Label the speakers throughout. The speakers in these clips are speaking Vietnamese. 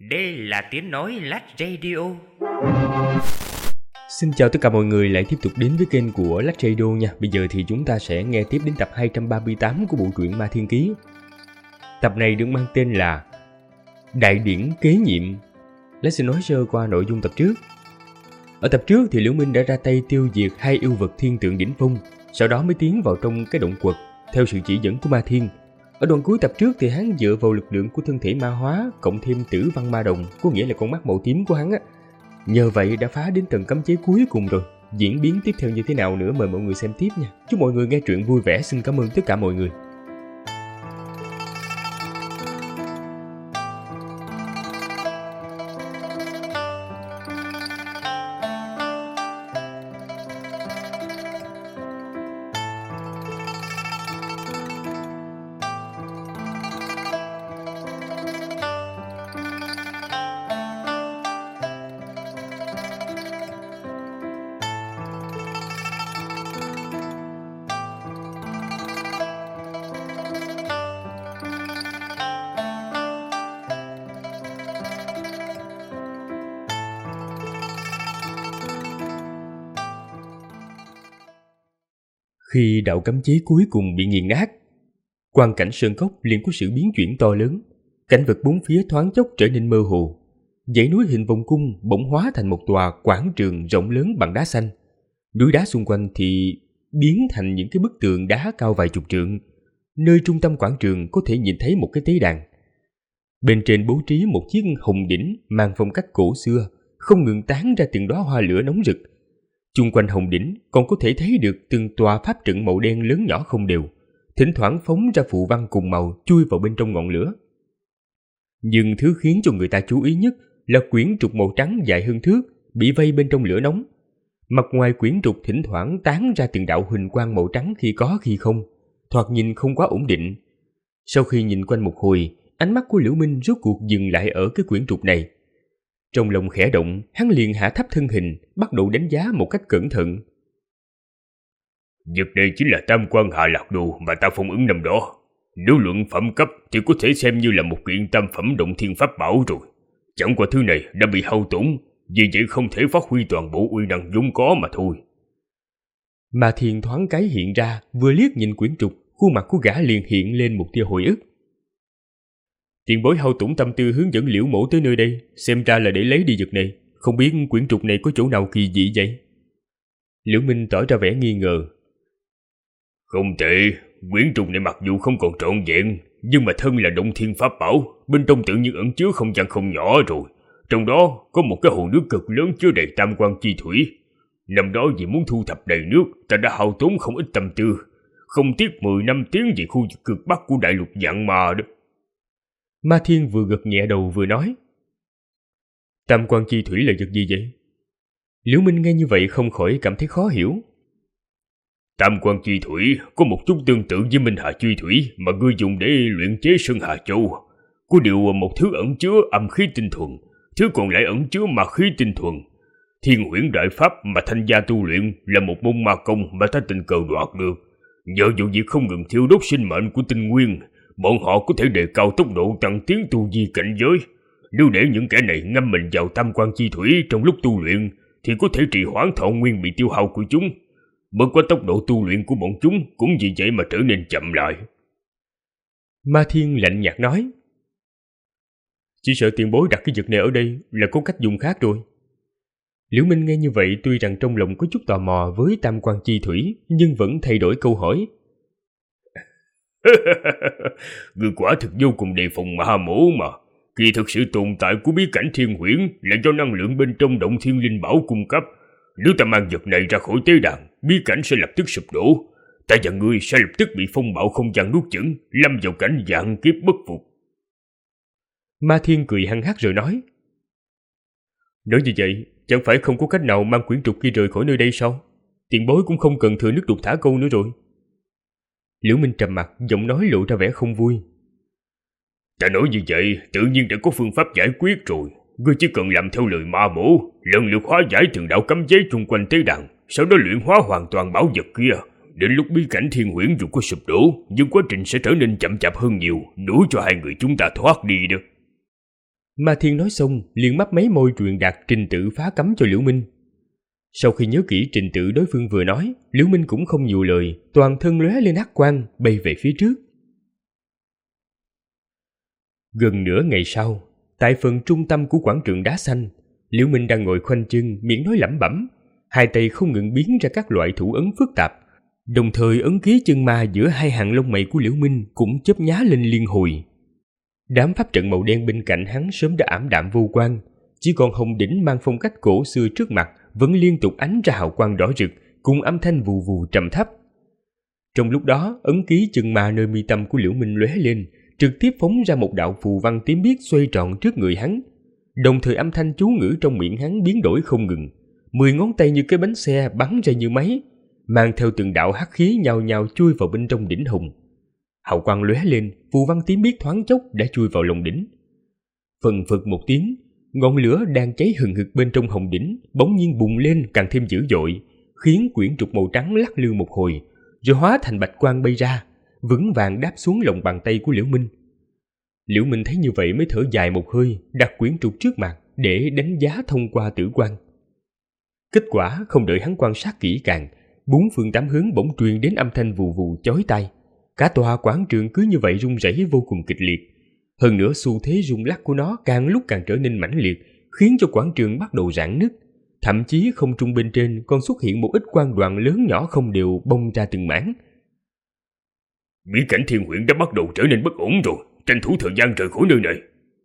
Speaker 1: Đây là tiếng nói Lách Radio.
Speaker 2: Xin chào tất cả mọi người lại tiếp tục đến với kênh của Lách Radio nha. Bây giờ thì chúng ta sẽ nghe tiếp đến tập 238 của bộ truyện Ma Thiên Ký. Tập này được mang tên là Đại điển kế nhiệm. Lách sẽ nói sơ qua nội dung tập trước. Ở tập trước thì Liễu Minh đã ra tay tiêu diệt hai yêu vật thiên tượng đỉnh phong, sau đó mới tiến vào trong cái động quật theo sự chỉ dẫn của Ma Thiên. Ở đoạn cuối tập trước thì hắn dựa vào lực lượng của thân thể ma hóa cộng thêm tử văn ma đồng, có nghĩa là con mắt màu tím của hắn á. Nhờ vậy đã phá đến tầng cấm chế cuối cùng rồi. Diễn biến tiếp theo như thế nào nữa mời mọi người xem tiếp nha. Chúc mọi người nghe truyện vui vẻ. Xin cảm ơn tất cả mọi người. Khi đạo cấm chế cuối cùng bị nghiền nát, quang cảnh sơn cốc liền có sự biến chuyển to lớn. Cảnh vật bốn phía thoáng chốc trở nên mơ hồ. Dãy núi hình vòng cung bỗng hóa thành một tòa quảng trường rộng lớn bằng đá xanh. Núi đá xung quanh thì biến thành những cái bức tường đá cao vài chục trượng. Nơi trung tâm quảng trường có thể nhìn thấy một cái tế đàn. Bên trên bố trí một chiếc hồng đỉnh mang phong cách cổ xưa, không ngừng tán ra từng đóa hoa lửa nóng rực. Chung quanh hồng đỉnh còn có thể thấy được từng tòa pháp trận màu đen lớn nhỏ không đều, thỉnh thoảng phóng ra phù văn cùng màu chui vào bên trong ngọn lửa. Nhưng thứ khiến cho người ta chú ý nhất là quyển trục màu trắng dài hơn thước bị vây bên trong lửa nóng. Mặt ngoài quyển trục thỉnh thoảng tán ra từng đạo huỳnh quang màu trắng khi có khi không, thoạt nhìn không quá ổn định. Sau khi nhìn quanh một hồi, ánh mắt của Liễu Minh rốt cuộc dừng lại ở cái quyển trục này. Trong lòng khẽ động, hắn liền hạ thấp thân hình, bắt đầu đánh giá một cách cẩn thận.
Speaker 3: Vật này chính là tam quan hạ lạc đồ mà ta phong ấn năm đó. Nếu luận phẩm cấp thì có thể xem như là một kiện tam phẩm động thiên pháp bảo rồi. Chẳng qua thứ này đã bị hao tổn, vì vậy không thể phát huy toàn bộ uy năng vốn có mà thôi.
Speaker 2: Ma Thiên thoáng cái hiện ra, vừa liếc nhìn quyển trục, khuôn mặt của gã liền hiện lên một tia hồi ức. Tiền bối hao tổn tâm tư hướng dẫn Liễu mẫu tới nơi đây, xem ra là để lấy đi vật này. Không biết quyển trục này có chỗ nào kỳ dị vậy? Liễu Minh tỏ ra vẻ nghi ngờ.
Speaker 3: Không tệ, quyển trục này mặc dù không còn trọn vẹn, nhưng mà thân là động thiên pháp bảo, bên trong tự nhiên ẩn chứa không gian không nhỏ rồi. Trong đó có một cái hồ nước cực lớn chứa đầy tam quan chi thủy. Năm đó vì muốn thu thập đầy nước, ta đã hao tốn không ít tâm tư, không tiếc 10 năm tiến về khu vực cực bắc của đại lục Vạn Ma đó.
Speaker 2: Ma Thiên vừa gật nhẹ đầu vừa nói. Tam quan chi thủy là vật gì vậy? Liễu Minh nghe như vậy không khỏi cảm thấy khó hiểu.
Speaker 3: Tam quan chi thủy có một chút tương tự với Minh Hà chi thủy mà ngươi dùng để luyện chế Sơn Hà Châu. Có điều một thứ ẩn chứa âm khí tinh thuần, thứ còn lại ẩn chứa ma khí tinh thuần. Thiên huyễn đại pháp mà Thanh gia tu luyện là một môn ma công mà ta tình cờ đoạt được. Nhờ vụ việc không ngừng thiêu đốt sinh mệnh của tinh nguyên, bọn họ có thể đề cao tốc độ tăng tiến tu vi cảnh giới. Nếu để những kẻ này ngâm mình vào tam quan chi thủy trong lúc tu luyện thì có thể trì hoãn thọ nguyên bị tiêu hao của chúng. Bất quá tốc độ tu luyện của bọn chúng cũng vì vậy mà trở nên chậm lại.
Speaker 2: Ma Thiên lạnh nhạt nói. Chỉ sợ tiền bối đặt cái vật này ở đây là có cách dùng khác rồi. Liễu Minh nghe như vậy tuy rằng trong lòng có chút tò mò với tam quan chi thủy, nhưng vẫn thay đổi câu hỏi.
Speaker 3: Người quả thực vô cùng đề phòng ma mổ mà. Kỳ thực sự tồn tại của bí cảnh thiên huyễn là do năng lượng bên trong động thiên linh bảo cung cấp. Nếu ta mang vật này ra khỏi tế đàn, bí cảnh sẽ lập tức sụp đổ. Ta và ngươi sẽ lập tức bị phong bạo không gian nuốt chửng, lâm vào cảnh vạn kiếp bất phục.
Speaker 2: Ma Thiên cười hăng hắc rồi nói. Nói như vậy, chẳng phải không có cách nào mang quyển trục kia rời khỏi nơi đây sao? Tiền bối cũng không cần thừa nước đục thả câu nữa rồi. Liễu Minh trầm mặt, giọng nói lộ ra vẻ không vui.
Speaker 3: Ta nói như vậy, tự nhiên đã có phương pháp giải quyết rồi. Ngươi chỉ cần làm theo lời ma bổ, lần lượt hóa giải từng đạo cấm chế chung quanh tế đàn, sau đó luyện hóa hoàn toàn bảo vật kia. Đến lúc bí cảnh thiên huyễn dù có sụp đổ, nhưng quá trình sẽ trở nên chậm chạp hơn nhiều, đủ cho hai người chúng ta thoát đi được.
Speaker 2: Ma Thiên nói xong liền mấp máy môi truyền đạt trình tự phá cấm cho Liễu Minh. Sau khi nhớ kỹ trình tự đối phương vừa nói, Liễu Minh cũng không nhiều lời, toàn thân lóe lên hắc quang bay về phía trước. Gần nửa ngày sau, tại phần trung tâm của quảng trường đá xanh, Liễu Minh đang ngồi khoanh chân, miệng nói lẩm bẩm, hai tay không ngừng biến ra các loại thủ ấn phức tạp. Đồng thời ấn ký chân ma giữa hai hàng lông mày của Liễu Minh cũng chớp nhá lên liên hồi. Đám pháp trận màu đen bên cạnh hắn sớm đã ảm đạm vô quang, chỉ còn hồng đỉnh mang phong cách cổ xưa trước mặt vẫn liên tục ánh ra hào quang đỏ rực, cùng âm thanh vù vù trầm thấp. Trong lúc đó, ấn ký chân ma nơi mi tâm của Liễu Minh lóe lên, trực tiếp phóng ra một đạo phù văn tím biếc xoay tròn trước người hắn. Đồng thời âm thanh chú ngữ trong miệng hắn biến đổi không ngừng, 10 ngón tay như cái bánh xe bắn ra như máy, mang theo từng đạo hắc khí nhào nhào chui vào bên trong đỉnh hồng. Hào quang lóe lên, phù văn tím biếc thoáng chốc đã chui vào lòng đỉnh. Phần phật một tiếng, ngọn lửa đang cháy hừng hực bên trong hồng đỉnh bỗng nhiên bùng lên càng thêm dữ dội, khiến quyển trục màu trắng lắc lư một hồi, rồi hóa thành bạch quang bay ra, vững vàng đáp xuống lòng bàn tay của Liễu Minh. Liễu Minh thấy như vậy mới thở dài một hơi, đặt quyển trục trước mặt để đánh giá thông qua tử quang. Kết quả không đợi hắn quan sát kỹ càng, bốn phương tám hướng bỗng truyền đến âm thanh vù vù chói tai. Cả tòa quảng trường cứ như vậy rung rẩy vô cùng kịch liệt. Hơn nữa xu thế rung lắc của nó càng lúc càng trở nên mãnh liệt, khiến cho quảng trường bắt đầu rạn nứt. Thậm chí không trung bên trên còn xuất hiện một ít quang đoàn lớn nhỏ không đều bong ra từng mảng.
Speaker 3: Bí cảnh Thiên Huyễn đã bắt đầu trở nên bất ổn rồi, tranh thủ thời gian rời khỏi nơi này.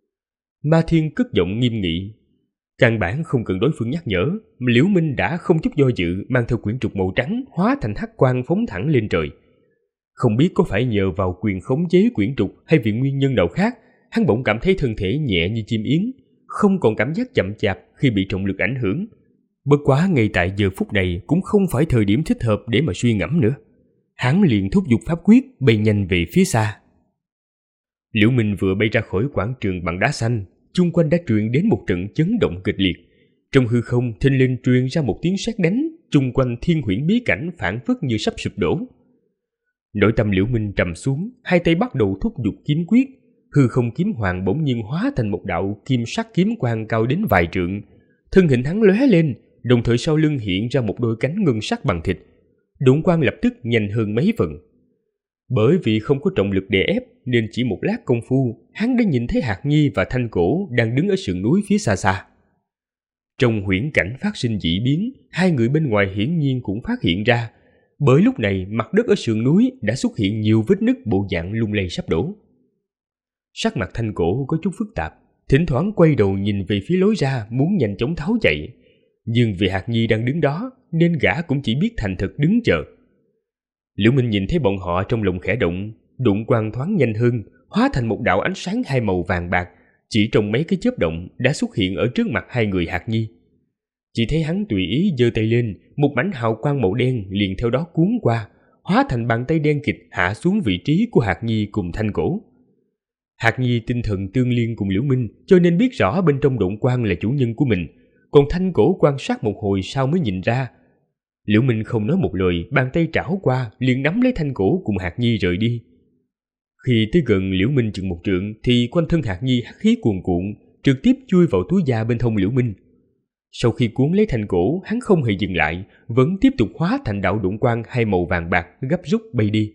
Speaker 2: Ma Thiên cất giọng nghiêm nghị. Căn bản không cần đối phương nhắc nhở, Liễu Minh đã không chút do dự mang theo quyển trục màu trắng hóa thành hắc quang phóng thẳng lên trời. Không biết có phải nhờ vào quyền khống chế quyển trục hay vì nguyên nhân nào khác, hắn bỗng cảm thấy thân thể nhẹ như chim yến, không còn cảm giác chậm chạp khi bị trọng lực ảnh hưởng. Bất quá ngay tại giờ phút này cũng không phải thời điểm thích hợp để mà suy ngẫm nữa. Hắn liền thúc giục pháp quyết bay nhanh về phía xa. Liễu Minh vừa bay ra khỏi quảng trường bằng đá xanh, chung quanh đã truyền đến một trận chấn động kịch liệt. Trong hư không thình lình truyền ra một tiếng sét đánh, chung quanh Thiên Huyễn bí cảnh phảng phất như sắp sụp đổ. Nội tâm Liễu Minh trầm xuống, hai tay bắt đầu thúc giục kiếm quyết, hư không kiếm hoàng bỗng nhiên hóa thành một đạo kim sắc kiếm quang cao đến vài trượng. Thân hình hắn lóe lên, đồng thời sau lưng hiện ra một đôi cánh ngân sắc bằng thịt. Đụng quang lập tức nhanh hơn mấy phần. Bởi vì không có trọng lực đè ép nên chỉ một lát công phu, hắn đã nhìn thấy Hạc Nhi và Thanh Cổ đang đứng ở sườn núi phía xa xa. Trong huyễn cảnh phát sinh dị biến, hai người bên ngoài hiển nhiên cũng phát hiện ra, bởi lúc này mặt đất ở sườn núi đã xuất hiện nhiều vết nứt bộ dạng lung lay sắp đổ. Sắc mặt Thanh Cổ có chút phức tạp, thỉnh thoảng quay đầu nhìn về phía lối ra muốn nhanh chóng tháo chạy, nhưng vì Hạc Nhi đang đứng đó nên gã cũng chỉ biết thành thật đứng chờ. Liễu Minh nhìn thấy bọn họ trong lòng khẽ động, đụng quang thoáng nhanh hơn, hóa thành một đạo ánh sáng hai màu vàng bạc, chỉ trong mấy cái chớp động đã xuất hiện ở trước mặt hai người Hạc Nhi. Chỉ thấy hắn tùy ý giơ tay lên, một mảnh hào quang màu đen liền theo đó cuốn qua, hóa thành bàn tay đen kịt hạ xuống vị trí của Hạc Nhi cùng Thanh Cổ. Hạc Nhi tinh thần tương liên cùng Liễu Minh, cho nên biết rõ bên trong độn quang là chủ nhân của mình, còn Thanh Cổ quan sát một hồi sau mới nhìn ra. Liễu Minh không nói một lời, bàn tay trảo qua liền nắm lấy Thanh Cổ cùng Hạc Nhi rời đi. Khi tới gần Liễu Minh chừng một trượng thì quanh thân Hạc Nhi hắc khí cuồn cuộn, trực tiếp chui vào túi da bên hông Liễu Minh. Sau khi cuốn lấy Thanh Cổ, hắn không hề dừng lại, vẫn tiếp tục hóa thành đạo đụng quang hai màu vàng bạc gấp rút bay đi.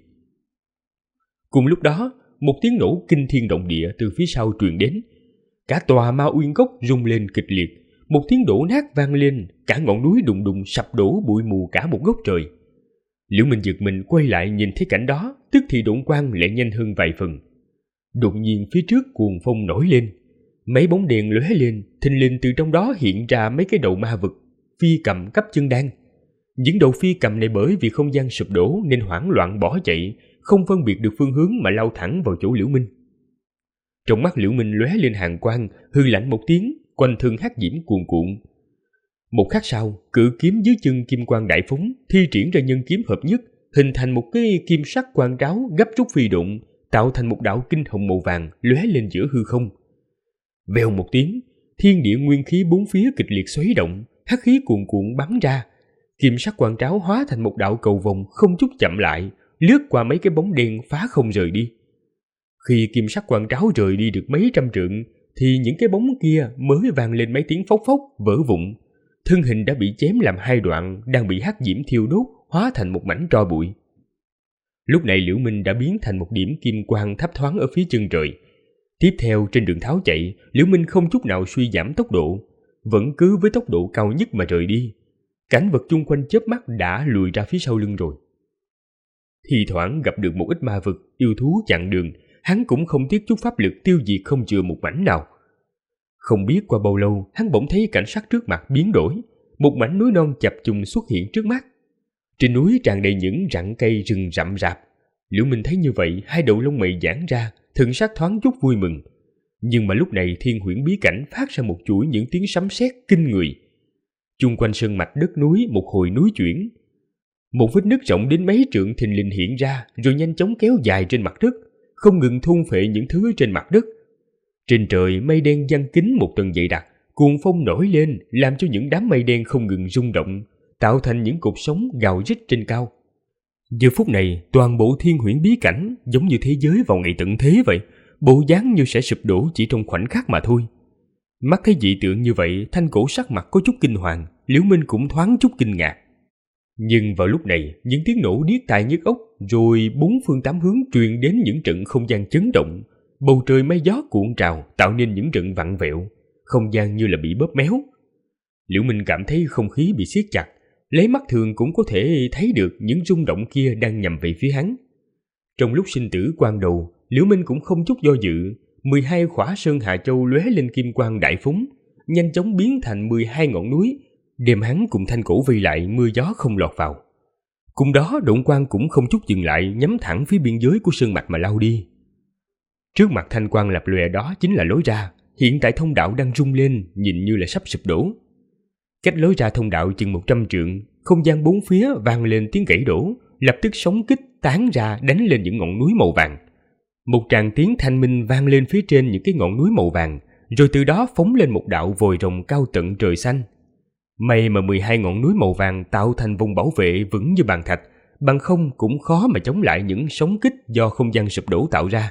Speaker 2: Cùng lúc đó, một tiếng nổ kinh thiên động địa từ phía sau truyền đến. Cả tòa Ma Uyên Cốc rung lên kịch liệt, một tiếng đổ nát vang lên, cả ngọn núi đùng đùng sập đổ bụi mù cả một góc trời. Liễu Minh giật mình quay lại nhìn thấy cảnh đó, tức thì độn quang lại nhanh hơn vài phần. Đột nhiên phía trước cuồng phong nổi lên, mấy bóng đèn lóe lên, thình lình từ trong đó hiện ra mấy cái đầu ma vật, phi cầm cấp chân đan. Những đầu phi cầm này bởi vì không gian sụp đổ nên hoảng loạn bỏ chạy, không phân biệt được phương hướng mà lao thẳng vào chỗ Liễu Minh. Trong mắt Liễu Minh lóe lên hàn quang, hư lạnh một tiếng, quanh thân hắc diễm cuồn cuộn. Một khắc sau, cự kiếm dưới chân kim quang đại phóng, thi triển ra nhân kiếm hợp nhất, hình thành một cái kim sắc quang tráo gấp rút phi độn, tạo thành một đạo kinh hồng màu vàng lóe lên giữa hư không. Vèo một tiếng, thiên địa nguyên khí bốn phía kịch liệt xoáy động, hắc khí cuồn cuộn bắn ra. Kim sắc quang tráo hóa thành một đạo cầu vồng không chút chậm lại, lướt qua mấy cái bóng đen phá không rời đi. Khi kim sắc quang tráo rời đi được mấy trăm trượng, thì những cái bóng kia mới vang lên mấy tiếng phốc phốc vỡ vụn. Thân hình đã bị chém làm hai đoạn, đang bị hắc diễm thiêu đốt, hóa thành một mảnh tro bụi. Lúc này Liễu Minh đã biến thành một điểm kim quang thấp thoáng ở phía chân trời. Tiếp theo trên đường tháo chạy, Liễu Minh không chút nào suy giảm tốc độ, vẫn cứ với tốc độ cao nhất mà rời đi. Cảnh vật chung quanh chớp mắt đã lùi ra phía sau lưng rồi. Thì thoảng gặp được một ít ma vật, yêu thú chặn đường, hắn cũng không tiếc chút pháp lực tiêu diệt không chừa một mảnh nào. Không biết qua bao lâu, hắn bỗng thấy cảnh sắc trước mặt biến đổi, một mảnh núi non chập trùng xuất hiện trước mắt. Trên núi tràn đầy những rặng cây rừng rậm rạp. Liễu Minh thấy như vậy, hai đầu lông mày giãn ra, thần sắc thoáng chút vui mừng. Nhưng mà lúc này Thiên Huyễn bí cảnh phát ra một chuỗi những tiếng sấm sét kinh người. Chung quanh sơn mạch đất núi một hồi núi chuyển. Một vết nứt rộng đến mấy trượng thình lình hiện ra, rồi nhanh chóng kéo dài trên mặt đất, không ngừng thôn phệ những thứ trên mặt đất. Trên trời mây đen giăng kín một tầng dày đặc, cuồng phong nổi lên làm cho những đám mây đen không ngừng rung động, tạo thành những cột sóng gào rít trên cao. Giờ phút này, toàn bộ Thiên Huyễn bí cảnh giống như thế giới vào ngày tận thế vậy, bộ dáng như sẽ sụp đổ chỉ trong khoảnh khắc mà thôi. Mắt thấy dị tượng như vậy, Thanh Cổ sắc mặt có chút kinh hoàng, Liễu Minh cũng thoáng chút kinh ngạc. Nhưng vào lúc này, những tiếng nổ điếc tai nhức óc, rồi bốn phương tám hướng truyền đến những trận không gian chấn động, bầu trời mây gió cuộn trào tạo nên những trận vặn vẹo, không gian như là bị bóp méo. Liễu Minh cảm thấy không khí bị siết chặt, lấy mắt thường cũng có thể thấy được những rung động kia đang nhằm về phía hắn. Trong lúc sinh tử quan đầu, Liễu Minh cũng không chút do dự, 12 khỏa sơn Hạ Châu lóe lên kim quang đại phóng, nhanh chóng biến thành 12 ngọn núi, đem hắn cùng Thanh Cổ vây lại, mưa gió không lọt vào. Cùng đó động quang cũng không chút dừng lại, nhắm thẳng phía biên giới của sơn mạch mà lao đi. Trước mặt thanh quang lập lòe đó chính là lối ra, hiện tại thông đạo đang rung lên, nhìn như là sắp sụp đổ. Cách lối ra thông đạo chừng 100 trượng, không gian bốn phía vang lên tiếng gãy đổ, lập tức sóng kích tán ra đánh lên những ngọn núi màu vàng. Một tràng tiếng thanh minh vang lên phía trên những cái ngọn núi màu vàng, rồi từ đó phóng lên một đạo vòi rồng cao tận trời xanh. May mà 12 ngọn núi màu vàng tạo thành vùng bảo vệ vững như bàn thạch, bằng không cũng khó mà chống lại những sóng kích do không gian sụp đổ tạo ra.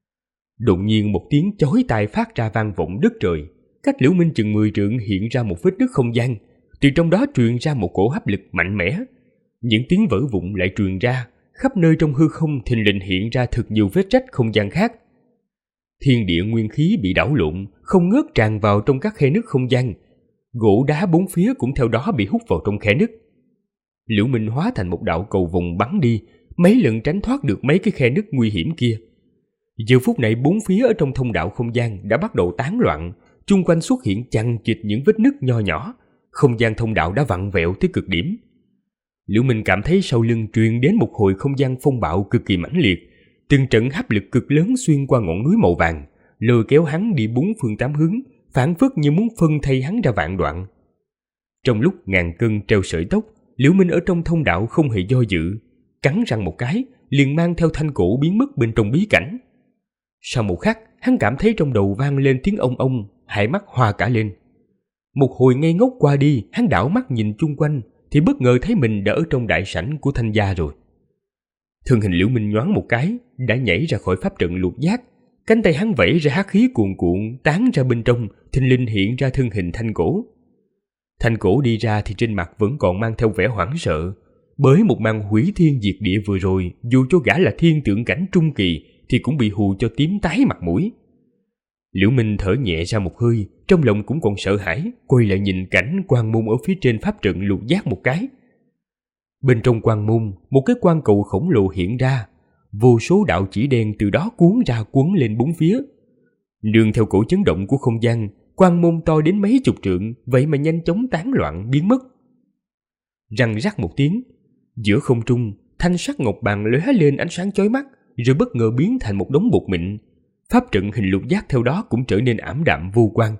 Speaker 2: Đột nhiên một tiếng chói tai phát ra vang vọng đất trời, cách Liễu Minh chừng 10 trượng hiện ra một vết nứt không gian, từ trong đó truyền ra một cỗ hấp lực mạnh mẽ. Những tiếng vỡ vụn lại truyền ra, khắp nơi trong hư không thình lình hiện ra thật nhiều vết rách không gian khác. Thiên địa nguyên khí bị đảo lộn, không ngớt tràn vào trong các khe nứt không gian. Gỗ đá bốn phía cũng theo đó bị hút vào trong khe nứt. Liễu Minh hóa thành một đạo cầu vồng bắn đi, mấy lần tránh thoát được mấy cái khe nứt nguy hiểm kia. Giờ phút này bốn phía ở trong thông đạo không gian đã bắt đầu tán loạn, chung quanh xuất hiện chằng chịt những vết nứt nho nhỏ, không gian thông đạo đã vặn vẹo tới cực điểm. Liễu Minh cảm thấy sau lưng truyền đến một hồi không gian phong bạo cực kỳ mãnh liệt, từng trận hấp lực cực lớn xuyên qua ngọn núi màu vàng, lôi kéo hắn đi bốn phương tám hướng, phảng phất như muốn phân thây hắn ra vạn đoạn. Trong lúc ngàn cân treo sợi tóc, Liễu Minh ở trong thông đạo không hề do dự, cắn răng một cái, liền mang theo Thanh Cổ biến mất bên trong bí cảnh. Sau một khắc, hắn cảm thấy trong đầu vang lên tiếng ông ông, hai mắt hoa cả lên. Một hồi ngây ngốc qua đi, hắn đảo mắt nhìn chung quanh, thì bất ngờ thấy mình đã ở trong đại sảnh của Thanh gia rồi. Thân hình Liễu Minh nhoáng một cái, đã nhảy ra khỏi pháp trận lục giác, cánh tay hắn vẫy ra hắc khí cuồn cuộn tán ra bên trong, thình lình hiện ra thân hình Thanh Cổ. Thanh Cổ đi ra thì trên mặt vẫn còn mang theo vẻ hoảng sợ, bởi một màn hủy thiên diệt địa vừa rồi, dù cho gã là thiên tượng cảnh trung kỳ thì cũng bị hù cho tím tái mặt mũi. Liễu Minh thở nhẹ ra một hơi, trong lòng cũng còn sợ hãi, quay lại nhìn cảnh quan môn ở phía trên pháp trận lục giác một cái. Bên trong quan môn, một cái quan cầu khổng lồ hiện ra, vô số đạo chỉ đen từ đó cuốn ra cuốn lên bốn phía. Nương theo cổ chấn động của không gian, quan môn to đến mấy chục trượng, vậy mà nhanh chóng tán loạn biến mất. Răng rắc một tiếng, giữa không trung, thanh sắc ngọc bàn lóe lên ánh sáng chói mắt, rồi bất ngờ biến thành một đống bột mịn. Pháp trận hình lục giác theo đó cũng trở nên ảm đạm vô quang.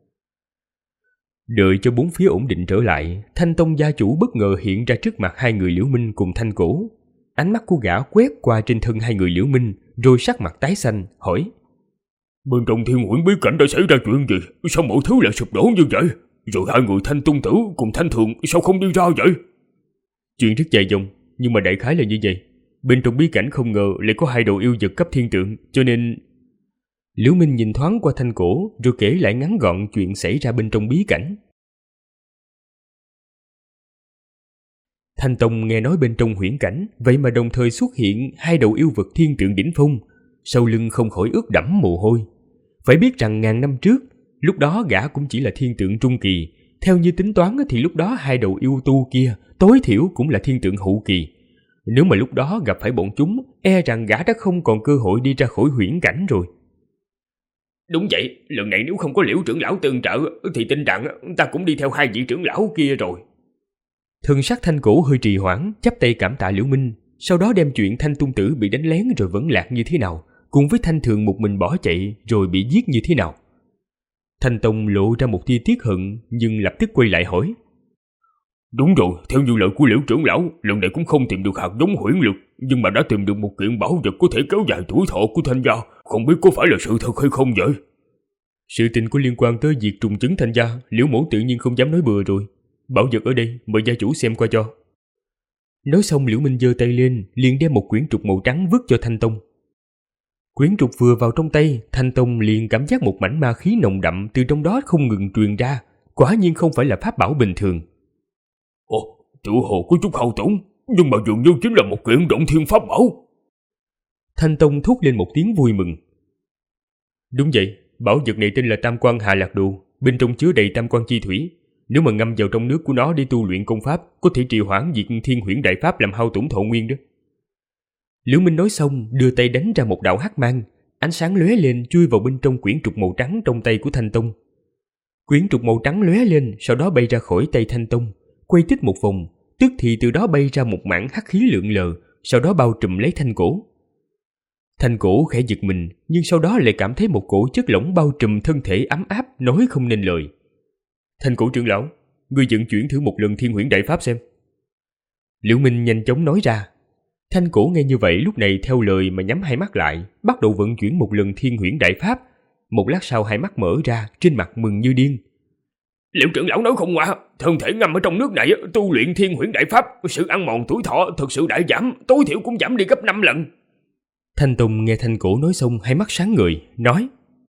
Speaker 2: Đợi cho bốn phía ổn định trở lại, Thanh Tông gia chủ bất ngờ hiện ra trước mặt hai người Liễu Minh cùng Thanh Cổ. Ánh mắt của gã quét qua trên thân hai người Liễu Minh, rồi sắc mặt tái xanh, hỏi:
Speaker 3: Bên trong Thiên Huyễn bí cảnh đã xảy ra chuyện gì? Sao mọi thứ lại sụp đổ như vậy? Rồi hai người Thanh Tôn Tử cùng Thanh Thượng sao không đi ra vậy?
Speaker 2: Chuyện rất dài dòng, nhưng mà đại khái là như vậy. Bên trong bí cảnh không ngờ lại có hai đầu yêu vật cấp thiên tượng, cho nên... Liễu Minh nhìn thoáng qua Thanh Cổ rồi kể lại ngắn gọn chuyện xảy ra bên trong bí cảnh. Thanh Tông nghe nói bên trong huyễn cảnh, vậy mà đồng thời xuất hiện hai đầu yêu vật thiên tượng đỉnh phong, sau lưng không khỏi ướt đẫm mồ hôi. Phải biết rằng ngàn năm trước, lúc đó gã cũng chỉ là thiên tượng trung kỳ, theo như tính toán thì lúc đó hai đầu yêu tu kia tối thiểu cũng là thiên tượng hậu kỳ. Nếu mà lúc đó gặp phải bọn chúng, e rằng gã đã không còn cơ hội đi ra khỏi huyễn cảnh rồi.
Speaker 3: Đúng vậy, lần này nếu không có Liễu trưởng lão tương trợ thì tin rằng ta cũng đi theo hai vị trưởng lão kia rồi.
Speaker 2: Thần sắc Thanh Cổ hơi trì hoãn, chắp tay cảm tạ Liễu Minh, sau đó đem chuyện Thanh Tung Tử bị đánh lén rồi vẫn lạc như thế nào, cùng với Thanh Thường một mình bỏ chạy rồi bị giết như thế nào. Thanh Tông lộ ra một tia tiếc hận, nhưng lập tức quay lại hỏi.
Speaker 3: Đúng rồi, theo như lời của Liễu trưởng lão, lần này cũng không tìm được hạt giống huyễn lực, nhưng mà đã tìm được một kiện bảo vật có thể kéo dài tuổi thọ của Thanh gia, không biết có phải là sự thật hay không vậy?
Speaker 2: Sự tình có liên quan tới việc trùng chứng Thanh gia, Liễu mẫu tự nhiên không dám nói bừa rồi. Bảo vật ở đây, mời gia chủ xem qua cho. Nói xong Liễu Minh giơ tay lên, liền đem một quyển trục màu trắng vứt cho Thanh Tông. Quyển trục vừa vào trong tay, Thanh Tông liền cảm giác một mảnh ma khí nồng đậm từ trong đó không ngừng truyền ra, quả nhiên không phải là pháp bảo bình thường.
Speaker 3: Ồ, tựa hồ có chút hao tổn, nhưng mà dường như chính là một kiện động thiên pháp bảo.
Speaker 2: Thanh Tông thốt lên một tiếng vui mừng. Đúng vậy, bảo vật này tên là Tam Quan Hạ Lạc Đồ, bên trong chứa đầy tam quan chi thủy. Nếu mà ngâm vào trong nước của nó để tu luyện công pháp, có thể trì hoãn việc Thiên Huyễn Đại Pháp làm hao tổn thọ nguyên đó. Liễu Minh nói xong, đưa tay đánh ra một đạo hắc mang, ánh sáng lóe lên chui vào bên trong quyển trục màu trắng trong tay của Thanh Tông. Quyển trục màu trắng lóe lên, sau đó bay ra khỏi tay Thanh Tông, quay tích một vòng, tức thì từ đó bay ra một mảng hắc khí lượn lờ, sau đó bao trùm lấy Thanh Cổ. Thanh Cổ khẽ giật mình, nhưng sau đó lại cảm thấy một cổ chất lỏng bao trùm thân thể ấm áp, nói không nên lời. Thanh Cổ trưởng lão, ngươi vận chuyển thử một lần Thiên Huyễn Đại Pháp xem. Liễu Minh nhanh chóng nói ra. Thanh Cổ nghe như vậy lúc này theo lời mà nhắm hai mắt lại, bắt đầu vận chuyển một lần Thiên Huyễn Đại Pháp. Một lát sau hai mắt mở ra, trên mặt mừng như điên.
Speaker 3: Liễu trưởng lão nói không ngoa, thân thể ngâm ở trong nước này tu luyện Thiên Huyễn Đại Pháp, sự ăn mòn tuổi thọ thực sự đã giảm, tối thiểu cũng giảm đi gấp 5 lần.
Speaker 2: Thanh Tùng nghe Thanh Cổ nói xong hai mắt sáng ngời, nói.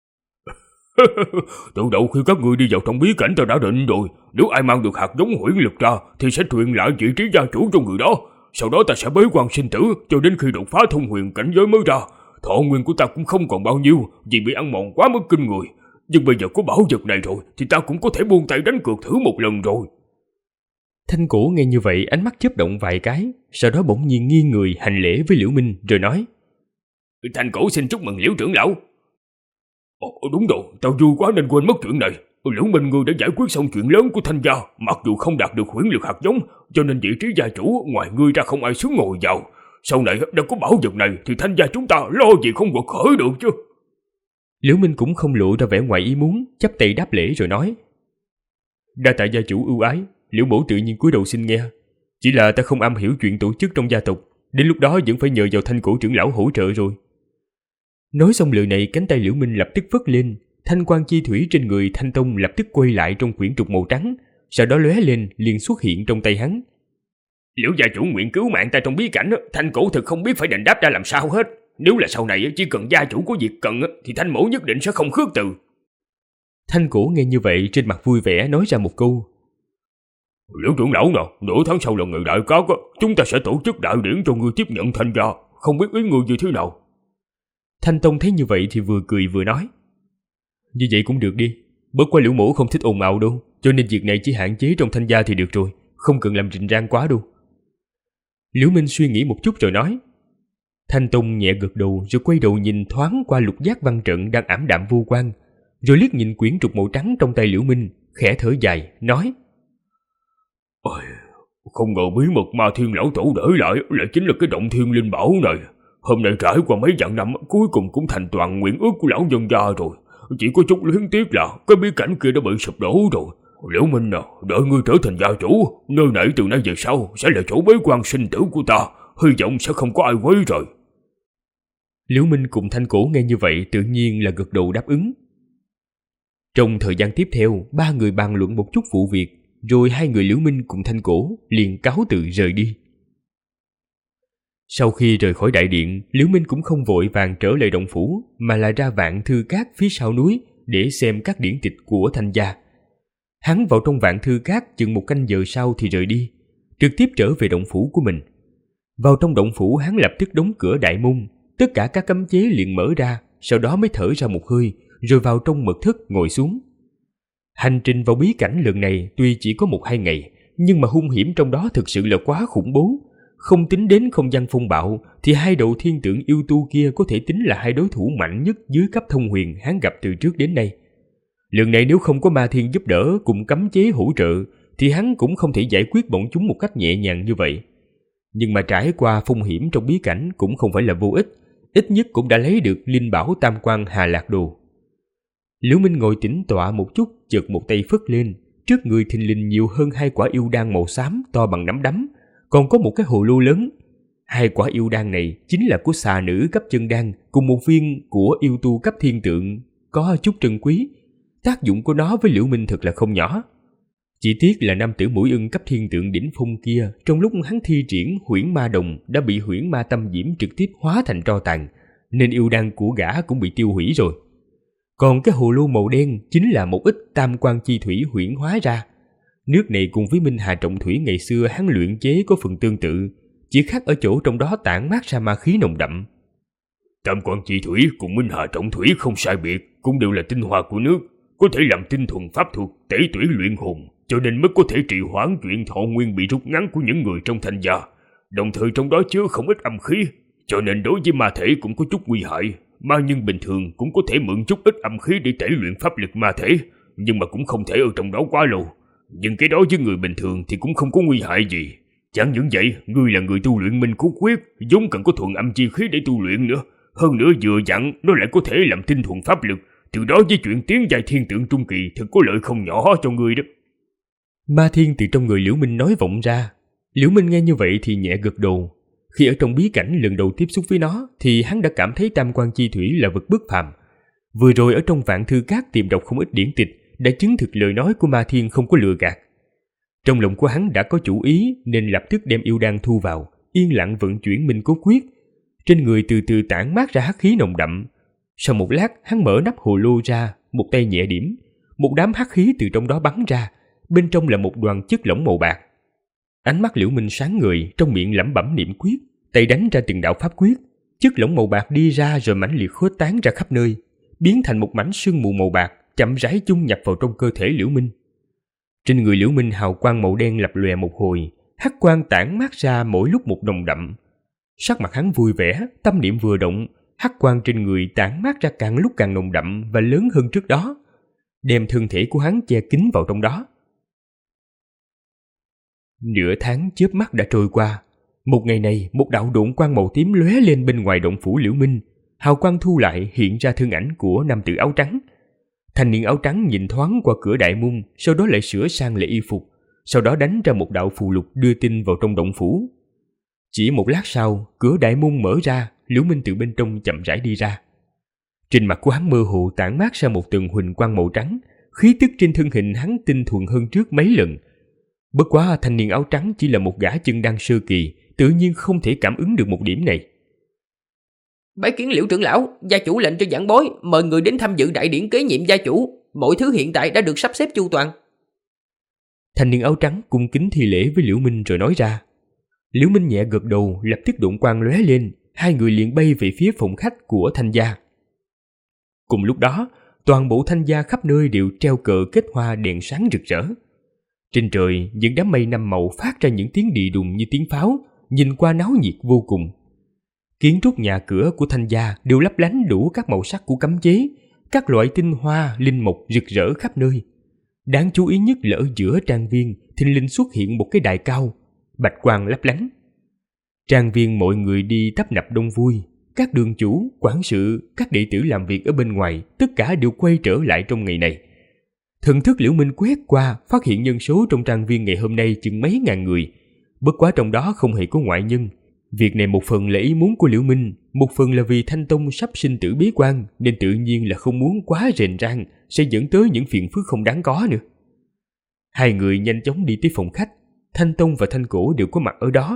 Speaker 3: Từ đầu khi các ngươi đi vào trong bí cảnh ta đã định rồi, nếu ai mang được hạt giống huyễn lực ra thì sẽ truyền lại vị trí gia chủ cho người đó. Sau đó ta sẽ bế quan sinh tử cho đến khi đột phá thông huyền cảnh giới mới ra. Thọ nguyên của ta cũng không còn bao nhiêu vì bị ăn mòn quá mức kinh người. Nhưng bây giờ có bảo vật này rồi thì ta cũng có thể buông tay đánh cược thử một lần rồi.
Speaker 2: Thanh Cổ nghe như vậy ánh mắt chớp động vài cái, sau đó bỗng nhiên nghiêng người hành lễ với Liễu Minh rồi nói.
Speaker 3: Thanh Cổ xin chúc mừng Liễu trưởng lão. Đúng rồi, tao vui quá nên quên mất chuyện này. Liễu Minh ngươi đã giải quyết xong chuyện lớn của Thanh gia, mặc dù không đạt được huyễn lực hạt giống, cho nên vị trí gia chủ ngoài ngươi ra không ai xứng ngồi vào. Sau này đã có bảo vật này thì Thanh gia chúng ta lo gì không quật khởi được chứ.
Speaker 2: Liễu Minh cũng không lộ ra vẻ ngoài ý muốn, chắp tay đáp lễ rồi nói. Đa tạ gia chủ ưu ái, Liễu mẫu tự nhiên cúi đầu xin nghe. Chỉ là ta không am hiểu chuyện tổ chức trong gia tộc, đến lúc đó vẫn phải nhờ vào Thanh Cổ trưởng lão hỗ trợ rồi. Nói xong lời này, cánh tay Liễu Minh lập tức phất lên, thanh quang chi thủy trên người Thanh Tông lập tức quay lại trong quyển trục màu trắng, sau đó lóe lên liền xuất hiện trong tay hắn.
Speaker 3: Liễu gia chủ nguyện cứu mạng ta trong bí cảnh, Thanh Cổ thực không biết phải đền đáp ra làm sao hết. Nếu là sau này chỉ cần gia chủ có việc cần thì Thanh mẫu nhất định sẽ không khước từ.
Speaker 2: Thanh Cổ nghe như vậy trên mặt vui vẻ nói ra một câu.
Speaker 3: Liễu trưởng lão nào, nửa tháng sau là ngày đại cát, chúng ta sẽ tổ chức đại điển cho ngươi tiếp nhận Thanh gia, không biết ý ngươi như thế nào.
Speaker 2: Thanh Tông thấy như vậy thì vừa cười vừa nói. Như vậy cũng được đi, bất quá Liễu mẫu không thích ồn ào đâu, cho nên việc này chỉ hạn chế trong Thanh gia thì được rồi, không cần làm rình rang quá đâu. Liễu Minh suy nghĩ một chút rồi nói. Thanh Tông nhẹ gật đầu rồi quay đầu nhìn thoáng qua lục giác văn trận đang ảm đạm vô quang, rồi liếc nhìn quyển trục màu trắng trong tay Liễu Minh, khẽ thở dài, nói.
Speaker 3: Ôi, không ngờ bí mật mà Thiên lão tổ để lại chính là cái động thiên linh bảo này. Hôm nay trải qua mấy vạn năm, cuối cùng cũng thành toàn nguyện ước của lão nhân gia rồi. Chỉ có chút luyến tiếc là cái bí cảnh kia đã bị sụp đổ rồi. Liễu Minh nào, đợi ngươi trở thành gia chủ, nơi này từ nay về sau sẽ là chỗ bế quan sinh tử của ta, hy vọng sẽ không có ai quấy rầy.
Speaker 2: Liễu Minh cùng Thanh Cổ nghe như vậy tự nhiên là gật đầu đáp ứng. Trong thời gian tiếp theo, ba người bàn luận một chút vụ việc, rồi hai người Liễu Minh cùng Thanh Cổ liền cáo từ rời đi. Sau khi rời khỏi đại điện, Liễu Minh cũng không vội vàng trở lại động phủ, mà là ra Vạn Thư Các phía sau núi để xem các điển tịch của Thanh gia. Hắn vào trong Vạn Thư Các chừng 1 canh giờ sau thì rời đi, trực tiếp trở về động phủ của mình. Vào trong động phủ, hắn lập tức đóng cửa đại môn, tất cả các cấm chế liền mở ra, sau đó mới thở ra một hơi, rồi vào trong mật thất ngồi xuống. Hành trình vào bí cảnh lần này tuy chỉ có 1-2 ngày, nhưng mà hung hiểm trong đó thực sự là quá khủng bố. Không tính đến không gian phong bạo thì 2 đầu thiên tượng yêu tu kia có thể tính là 2 đối thủ mạnh nhất dưới cấp thông huyền hắn gặp từ trước đến nay. Lần này nếu không có Ma Thiên giúp đỡ cùng cấm chế hỗ trợ thì hắn cũng không thể giải quyết bọn chúng một cách nhẹ nhàng như vậy. Nhưng mà trải qua phong hiểm trong bí cảnh cũng không phải là vô ích, ít nhất cũng đã lấy được linh bảo Tam Quan Hà Lạc Đồ. Liễu Minh ngồi tĩnh tọa một chút, chợt một tay phất lên, trước người thình lình nhiều hơn 2 quả yêu đan màu xám to bằng nắm đấm, còn có một cái hồ lô lớn. 2 quả yêu đan này chính là của xà nữ cấp chân đan cùng một viên của yêu tu cấp thiên tượng, có chút trân quý. Tác dụng của nó với Liễu Minh thật là không nhỏ. Chỉ tiếc là nam tử mũi ưng cấp thiên tượng đỉnh phong kia, trong lúc hắn thi triển huyễn ma đồng đã bị huyễn ma tâm diễm trực tiếp hóa thành tro tàn, nên yêu đan của gã cũng bị tiêu hủy rồi. Còn cái hồ lô màu đen chính là một ít tam quan chi thủy huyễn hóa ra. Nước này cùng với Minh Hà Trọng Thủy ngày xưa hắn luyện chế có phần tương tự, chỉ khác ở chỗ trong đó tản mát ra ma khí nồng đậm.
Speaker 3: Tam quan chi thủy cùng Minh Hà Trọng Thủy không sai biệt, cũng đều là tinh hoa của nước, có thể làm tinh thuần pháp thuật, tẩy tủy luyện hồn, cho nên mới có thể trì hoãn chuyện thọ nguyên bị rút ngắn của những người trong Thanh gia. Đồng thời trong đó chứa không ít âm khí, cho nên đối với ma thể cũng có chút nguy hại. Ma nhân bình thường cũng có thể mượn chút ít âm khí để tẩy luyện pháp lực ma thể, nhưng mà cũng không thể ở trong đó quá lâu. Nhưng cái đó với người bình thường thì cũng không có nguy hại gì. Chẳng những vậy, ngươi là người tu luyện minh cốt quyết, vốn cần có thuần âm chi khí để tu luyện nữa. Hơn nữa vừa dặn, nó lại có thể làm tinh thuần pháp lực. Từ đó với chuyện tiến giai thiên tượng trung kỳ thật có lợi không nhỏ cho ngươi đó.
Speaker 2: Ma thiên từ trong người Liễu Minh nói vọng ra. Liễu Minh nghe như vậy thì nhẹ gật đầu. Khi ở trong bí cảnh lần đầu tiếp xúc với nó thì hắn đã cảm thấy tam quan chi thủy là vật bất phàm. Vừa rồi ở trong Vạn Thư Các tìm đọc không ít điển tịch đã chứng thực lời nói của Ma Thiên không có lừa gạt. Trong lòng của hắn đã có chủ ý nên lập tức đem yêu đan thu vào, yên lặng vận chuyển minh cốt quyết. Trên người từ từ tản mát ra hắc khí nồng đậm. Sau một lát hắn mở nắp hồ lô ra, một tay nhẹ điểm, một đám hắc khí từ trong đó bắn ra, bên trong là một đoàn chất lỏng màu bạc. Ánh mắt Liễu Minh sáng ngời, trong miệng lẩm bẩm niệm quyết, tay đánh ra từng đạo pháp quyết, chất lỏng màu bạc đi ra rồi mãnh liệt khuếch tán ra khắp nơi, biến thành một mảnh sương mù màu bạc, chậm rãi chung nhập vào trong cơ thể Liễu Minh. Trên người Liễu Minh hào quang màu đen lập lòe một hồi, hắc quang tản mát ra mỗi lúc một nồng đậm. Sắc mặt hắn vui vẻ, tâm niệm vừa động, hắc quang trên người tản mát ra càng lúc càng nồng đậm và lớn hơn trước đó, đem thân thể của hắn che kín vào trong đó. Nửa tháng chớp mắt đã trôi qua. Một ngày này, một đạo độn quang màu tím lóe lên bên ngoài động phủ Liễu Minh. Hào quang thu lại hiện ra thân ảnh của nam tử áo trắng. Thanh niên áo trắng nhìn thoáng qua cửa đại môn, sau đó lại sửa sang lại y phục, sau đó đánh ra một đạo phù lục đưa tin vào trong động phủ. Chỉ một lát sau, cửa đại môn mở ra, Liễu Minh từ bên trong chậm rãi đi ra. Trên mặt của hắn mơ hồ tản mát ra một tầng huỳnh quang màu trắng, khí tức trên thân hình hắn tinh thuần hơn trước mấy lần. Bất quá thanh niên áo trắng chỉ là một gã chân đan sơ kỳ, tự nhiên không thể cảm ứng được một điểm này.
Speaker 4: Bái kiến Liễu trưởng lão, gia chủ lệnh cho giảng bối, mời người đến tham dự đại điển kế nhiệm gia chủ. Mọi thứ hiện tại đã được sắp xếp chu toàn.
Speaker 2: Thanh niên áo trắng cung kính thi lễ với Liễu Minh rồi nói ra. Liễu Minh nhẹ gật đầu, lập tức độn quang lóe lên, hai người liền bay về phía phòng khách của Thanh gia. Cùng lúc đó, toàn bộ Thanh gia khắp nơi đều treo cờ kết hoa đèn sáng rực rỡ. Trên trời, những đám mây năm màu phát ra những tiếng đì đùng như tiếng pháo, nhìn qua náo nhiệt vô cùng. Kiến trúc nhà cửa của Thanh gia đều lấp lánh đủ các màu sắc của cấm chế, các loại tinh hoa, linh mục rực rỡ khắp nơi. Đáng chú ý nhất là ở giữa trang viên, thình lình xuất hiện một cái đài cao, bạch quang lấp lánh. Trang viên mọi người đi tấp nập đông vui, các đường chủ, quản sự, các đệ tử làm việc ở bên ngoài, tất cả đều quay trở lại trong ngày này. Thần thức Liễu Minh quét qua, phát hiện nhân số trong trang viên ngày hôm nay chừng mấy ngàn người, bất quá trong đó không hề có ngoại nhân. Việc này một phần là ý muốn của Liễu Minh, một phần là vì Thanh Tông sắp sinh tử bế quan, nên tự nhiên là không muốn quá rền rang, sẽ dẫn tới những phiền phức không đáng có nữa. Hai người nhanh chóng đi tới phòng khách, Thanh Tông và Thanh Cổ đều có mặt ở đó.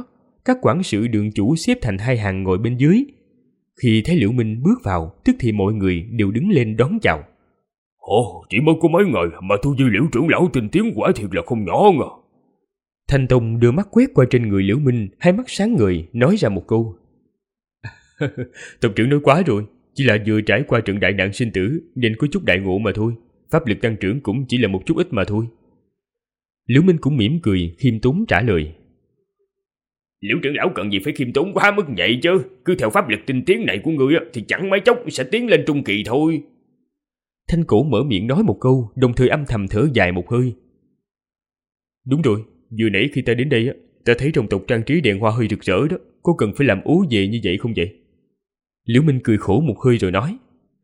Speaker 2: các quản sự đường chủ xếp thành hai hàng ngồi bên dưới. Khi thấy Liễu Minh bước vào, tức thì mọi người đều đứng lên đón chào.
Speaker 3: Ồ, chỉ mới có mấy ngày mà tu vi Liễu trưởng lão tinh tiến quả thiệt là không nhỏ ngờ.
Speaker 2: Thanh Tông đưa mắt quét qua trên người Liễu Minh, hai mắt sáng ngời, nói ra một câu. Tộc trưởng nói quá rồi, chỉ là vừa trải qua trận đại nạn sinh tử nên có chút đại ngộ mà thôi. Pháp lực tăng trưởng cũng chỉ là một chút ít mà thôi. Liễu Minh cũng mỉm cười, khiêm tốn trả lời.
Speaker 3: Liễu trưởng lão cần gì phải khiêm tốn quá mức vậy chứ? Cứ theo pháp lực tinh tiến này của ngươi thì chẳng mấy chốc sẽ tiến lên trung kỳ thôi.
Speaker 2: Thanh Cổ mở miệng nói một câu, đồng thời âm thầm thở dài một hơi. Đúng rồi, vừa nãy khi ta đến đây ta thấy trong tộc trang trí đèn hoa hơi rực rỡ đó, có cần phải làm ố về như vậy không vậy? Liễu Minh cười khổ một hơi rồi nói.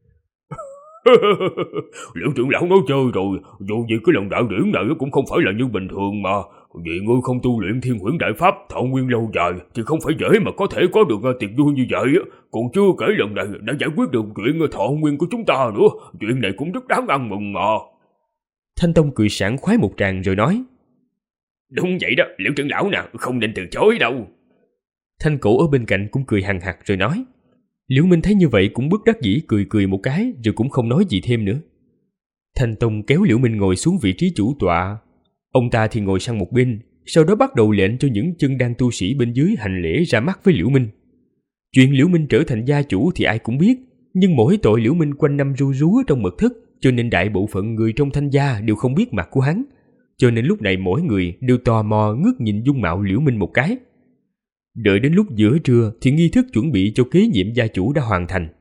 Speaker 3: Liễu trưởng lão nói chơi rồi, dù gì cái lần đại điển này cũng không phải là như bình thường mà. Vì ngươi không tu luyện Thiên Huyễn Đại Pháp thọ nguyên lâu dài thì không phải dễ mà có thể có được tiệc vui như vậy. Còn chưa kể lần này đã giải quyết được chuyện thọ nguyên của chúng ta nữa, chuyện này cũng rất đáng ăn mừng mà.
Speaker 2: Thanh Tông cười sảng khoái một tràng rồi nói.
Speaker 3: Đúng vậy đó, Liễu trưởng lão nè, không nên từ chối đâu.
Speaker 2: Thanh Cổ ở bên cạnh cũng cười hằng hặc rồi nói. Liễu Minh thấy như vậy cũng bất đắc dĩ cười một cái rồi cũng không nói gì thêm nữa. Thanh Tông kéo Liễu Minh ngồi xuống vị trí chủ tọa. Ông ta thì ngồi sang một bên, sau đó bắt đầu lệnh cho những chân đan tu sĩ bên dưới hành lễ ra mắt với Liễu Minh. Chuyện Liễu Minh trở thành gia chủ thì ai cũng biết, nhưng mỗi tội Liễu Minh quanh năm ru rú trong mật thất, cho nên đại bộ phận người trong Thanh gia đều không biết mặt của hắn. Cho nên lúc này mỗi người đều tò mò ngước nhìn dung mạo Liễu Minh một cái. Đợi đến lúc giữa trưa thì nghi thức chuẩn bị cho kế nhiệm gia chủ đã hoàn thành.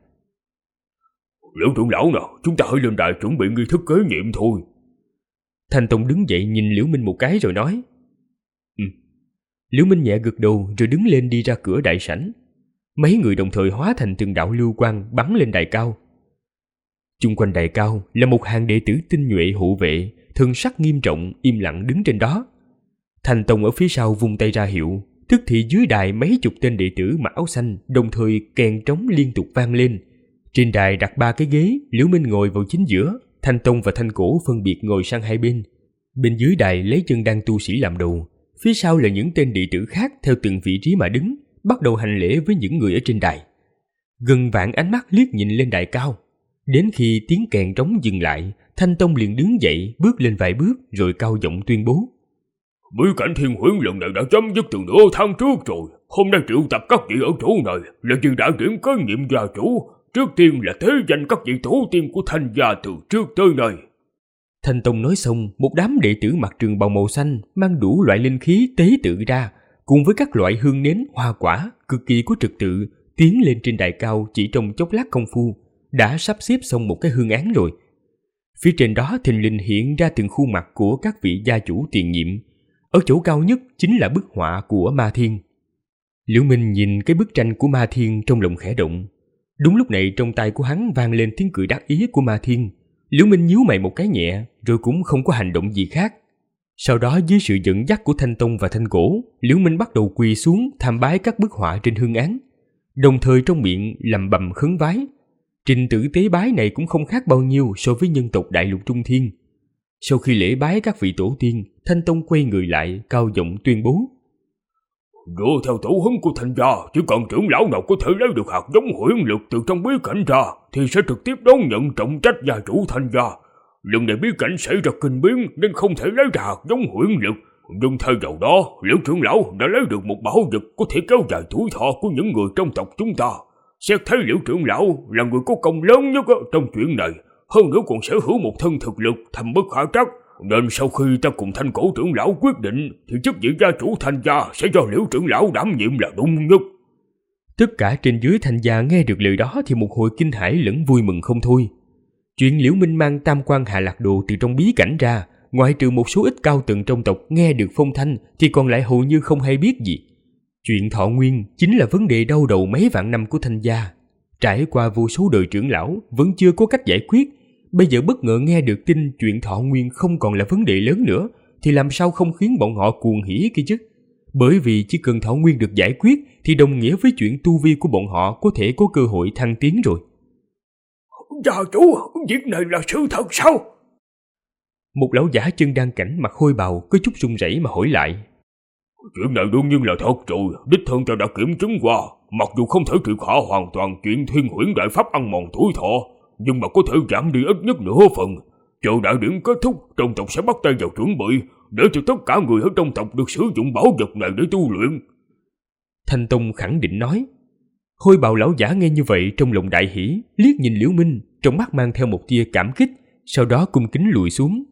Speaker 3: Liễu trưởng lão nào, chúng ta hãy lên đài chuẩn bị nghi thức kế nhiệm thôi.
Speaker 2: Thanh Tông đứng dậy nhìn Liễu Minh một cái rồi nói. Liễu Minh nhẹ gật đầu rồi đứng lên đi ra cửa đại sảnh. Mấy người đồng thời hóa thành từng đạo lưu quang bắn lên đài cao. Chung quanh đài cao là một hàng đệ tử tinh nhuệ hộ vệ, thân sắc nghiêm trọng, im lặng đứng trên đó. Thanh Tông ở phía sau vung tay ra hiệu, tức thì dưới đài mấy chục tên đệ tử mặc áo xanh đồng thời kèn trống liên tục vang lên. Trên đài đặt 3 cái ghế, Liễu Minh ngồi vào chính giữa, Thanh Tông và Thanh Cổ phân biệt ngồi sang hai bên. Bên dưới đài lấy chân đan tu sĩ làm đầu, phía sau là những tên đệ tử khác theo từng vị trí mà đứng, bắt đầu hành lễ với những người ở trên đài. Gần vạn ánh mắt liếc nhìn lên đài cao. Đến khi tiếng kèn trống dừng lại, Thanh Tông liền đứng dậy bước lên vài bước rồi cao giọng tuyên bố.
Speaker 3: Bí cảnh Thiên Huyễn lần này đã chấm dứt từ nửa tháng trước rồi. Hôm nay triệu tập các vị ở chỗ này là vì đã điểm kế nhiệm gia chủ. Trước tiên là thế danh các vị tổ tiên của Thanh gia từ trước tới nay.
Speaker 2: Thanh Tông nói xong, một đám đệ tử mặc trường bào màu xanh mang đủ loại linh khí tế tự ra, cùng với các loại hương nến, hoa quả, cực kỳ có trật tự, tiến lên trên đài cao chỉ trong chốc lát công phu, đã sắp xếp xong một cái hương án rồi. Phía trên đó thình lình hiện ra từng khuôn mặt của các vị gia chủ tiền nhiệm. Ở chỗ cao nhất chính là bức họa của Ma Thiên. Liễu Minh nhìn cái bức tranh của Ma Thiên trong lòng khẽ động. Đúng lúc này trong tai của hắn vang lên tiếng cười đắc ý của Ma Thiên. Liễu Minh nhíu mày một cái nhẹ, rồi cũng không có hành động gì khác. Sau đó dưới sự dẫn dắt của Thanh Tông và Thanh Cổ, Liễu Minh bắt đầu quỳ xuống tham bái các bức họa trên hương án, đồng thời trong miệng lẩm bẩm khấn vái. Trình tự tế bái này cũng không khác bao nhiêu so với nhân tộc đại lục Trung Thiên. Sau khi lễ bái các vị tổ tiên, Thanh Tông quay người lại, cao giọng tuyên bố.
Speaker 3: Dựa theo tổ huấn của Thanh gia, chỉ cần trưởng lão nào có thể lấy được hạt giống huyễn lực từ trong bí cảnh ra, thì sẽ trực tiếp đón nhận trọng trách gia chủ Thanh gia. Lần này bí cảnh xảy ra kinh biến nên không thể lấy ra hạt giống huyễn lực. Nhưng thay vào đó, Liễu trưởng lão đã lấy được một bảo vật có thể kéo dài tuổi thọ của những người trong tộc chúng ta. Xét thấy Liễu trưởng lão là người có công lớn nhất trong chuyện này, hơn nữa còn sở hữu một thân thực lực thâm bất khả trắc, nên sau khi ta cùng Thanh Cổ trưởng lão quyết định thì chức vị gia chủ Thanh gia sẽ do Liễu trưởng lão đảm nhiệm là đúng nhất.
Speaker 2: Tất cả trên dưới Thanh gia nghe được lời đó thì một hồi kinh hãi lẫn vui mừng không thôi. Chuyện Liễu Minh mang tam quan Hạ Lạc Đồ từ trong bí cảnh ra, ngoại trừ một số ít cao tầng trong tộc nghe được phong thanh thì còn lại hầu như không hay biết gì. Chuyện thọ nguyên chính là vấn đề đau đầu mấy vạn năm của Thanh gia. Trải qua vô số đời trưởng lão vẫn chưa có cách giải quyết. Bây giờ bất ngờ nghe được tin chuyện thọ nguyên không còn là vấn đề lớn nữa thì làm sao không khiến bọn họ cuồng hỉ kia chứ. Bởi vì chỉ cần thọ nguyên được giải quyết thì đồng nghĩa với chuyện tu vi của bọn họ có thể có cơ hội thăng tiến rồi.
Speaker 3: Gia chủ, việc này là sự thật sao?
Speaker 2: Một lão giả chân đan cảnh mặc khôi bào có chút run rẩy mà hỏi lại.
Speaker 3: Chuyện này đương nhiên là thật rồi, đích thân ta đã kiểm chứng qua. Mặc dù không thể triệt hạ hoàn toàn chuyện Thiên Huyễn Đại Pháp ăn mòn tuổi thọ, nhưng mà có thể giảm đi ít nhất nửa phần. Chờ đại điển kết thúc, trong tộc sẽ bắt tay vào chuẩn bị, để cho tất cả người ở trong tộc được sử dụng bảo vật này để tu luyện.
Speaker 2: Thanh Tông khẳng định nói. Hôi Bào lão giả nghe như vậy trong lòng đại hỉ, liếc nhìn Liễu Minh, trong mắt mang theo một tia cảm kích, sau đó cung kính lùi xuống.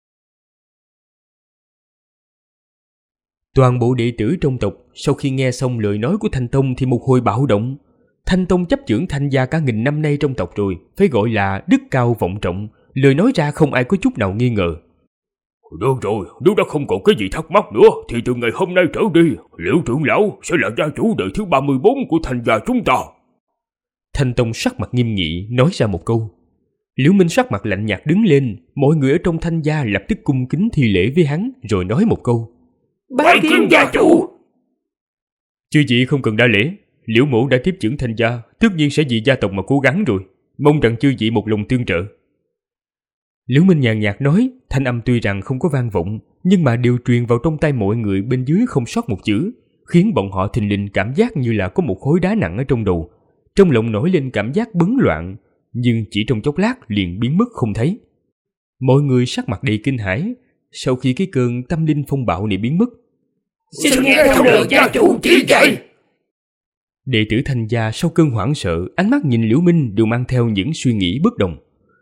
Speaker 2: Toàn bộ đệ tử trong tộc sau khi nghe xong lời nói của Thanh Tông thì một hồi bạo động. Thanh Tông chấp chưởng Thanh gia cả nghìn năm nay trong tộc rồi, phải gọi là đức cao vọng trọng, lời nói ra không ai có chút nào nghi ngờ.
Speaker 3: Được rồi, nếu đã không còn cái gì thắc mắc nữa thì từ ngày hôm nay trở đi, Liễu trưởng lão sẽ là gia chủ đời thứ 34 của Thanh gia chúng ta.
Speaker 2: Thanh Tông sắc mặt nghiêm nghị nói ra một câu. Liễu Minh sắc mặt lạnh nhạt đứng lên, mọi người ở trong Thanh gia lập tức cung kính thi lễ với hắn rồi nói một câu.
Speaker 4: Bái kiến gia chủ.
Speaker 2: Chư vị không cần đa lễ, Liễu mỗ đã tiếp trưởng Thanh gia, tất nhiên sẽ vì gia tộc mà cố gắng rồi, mong rằng chư vị một lòng tương trợ. Liễu Minh nhàn nhạt nói, thanh âm tuy rằng không có vang vọng, nhưng mà đều truyền vào trong tai mọi người bên dưới không sót một chữ, khiến bọn họ thình lình cảm giác như là có một khối đá nặng ở trong đầu, trong lòng nổi lên cảm giác bấn loạn, nhưng chỉ trong chốc lát liền biến mất không thấy. Mọi người sắc mặt đầy kinh hãi, sau khi cái cơn tâm linh phong bạo này biến mất.
Speaker 4: Xin nghe theo lời gia chủ chỉ dạy.
Speaker 2: Đệ tử Thanh gia sau cơn hoảng sợ, ánh mắt nhìn Liễu Minh đều mang theo những suy nghĩ bất đồng.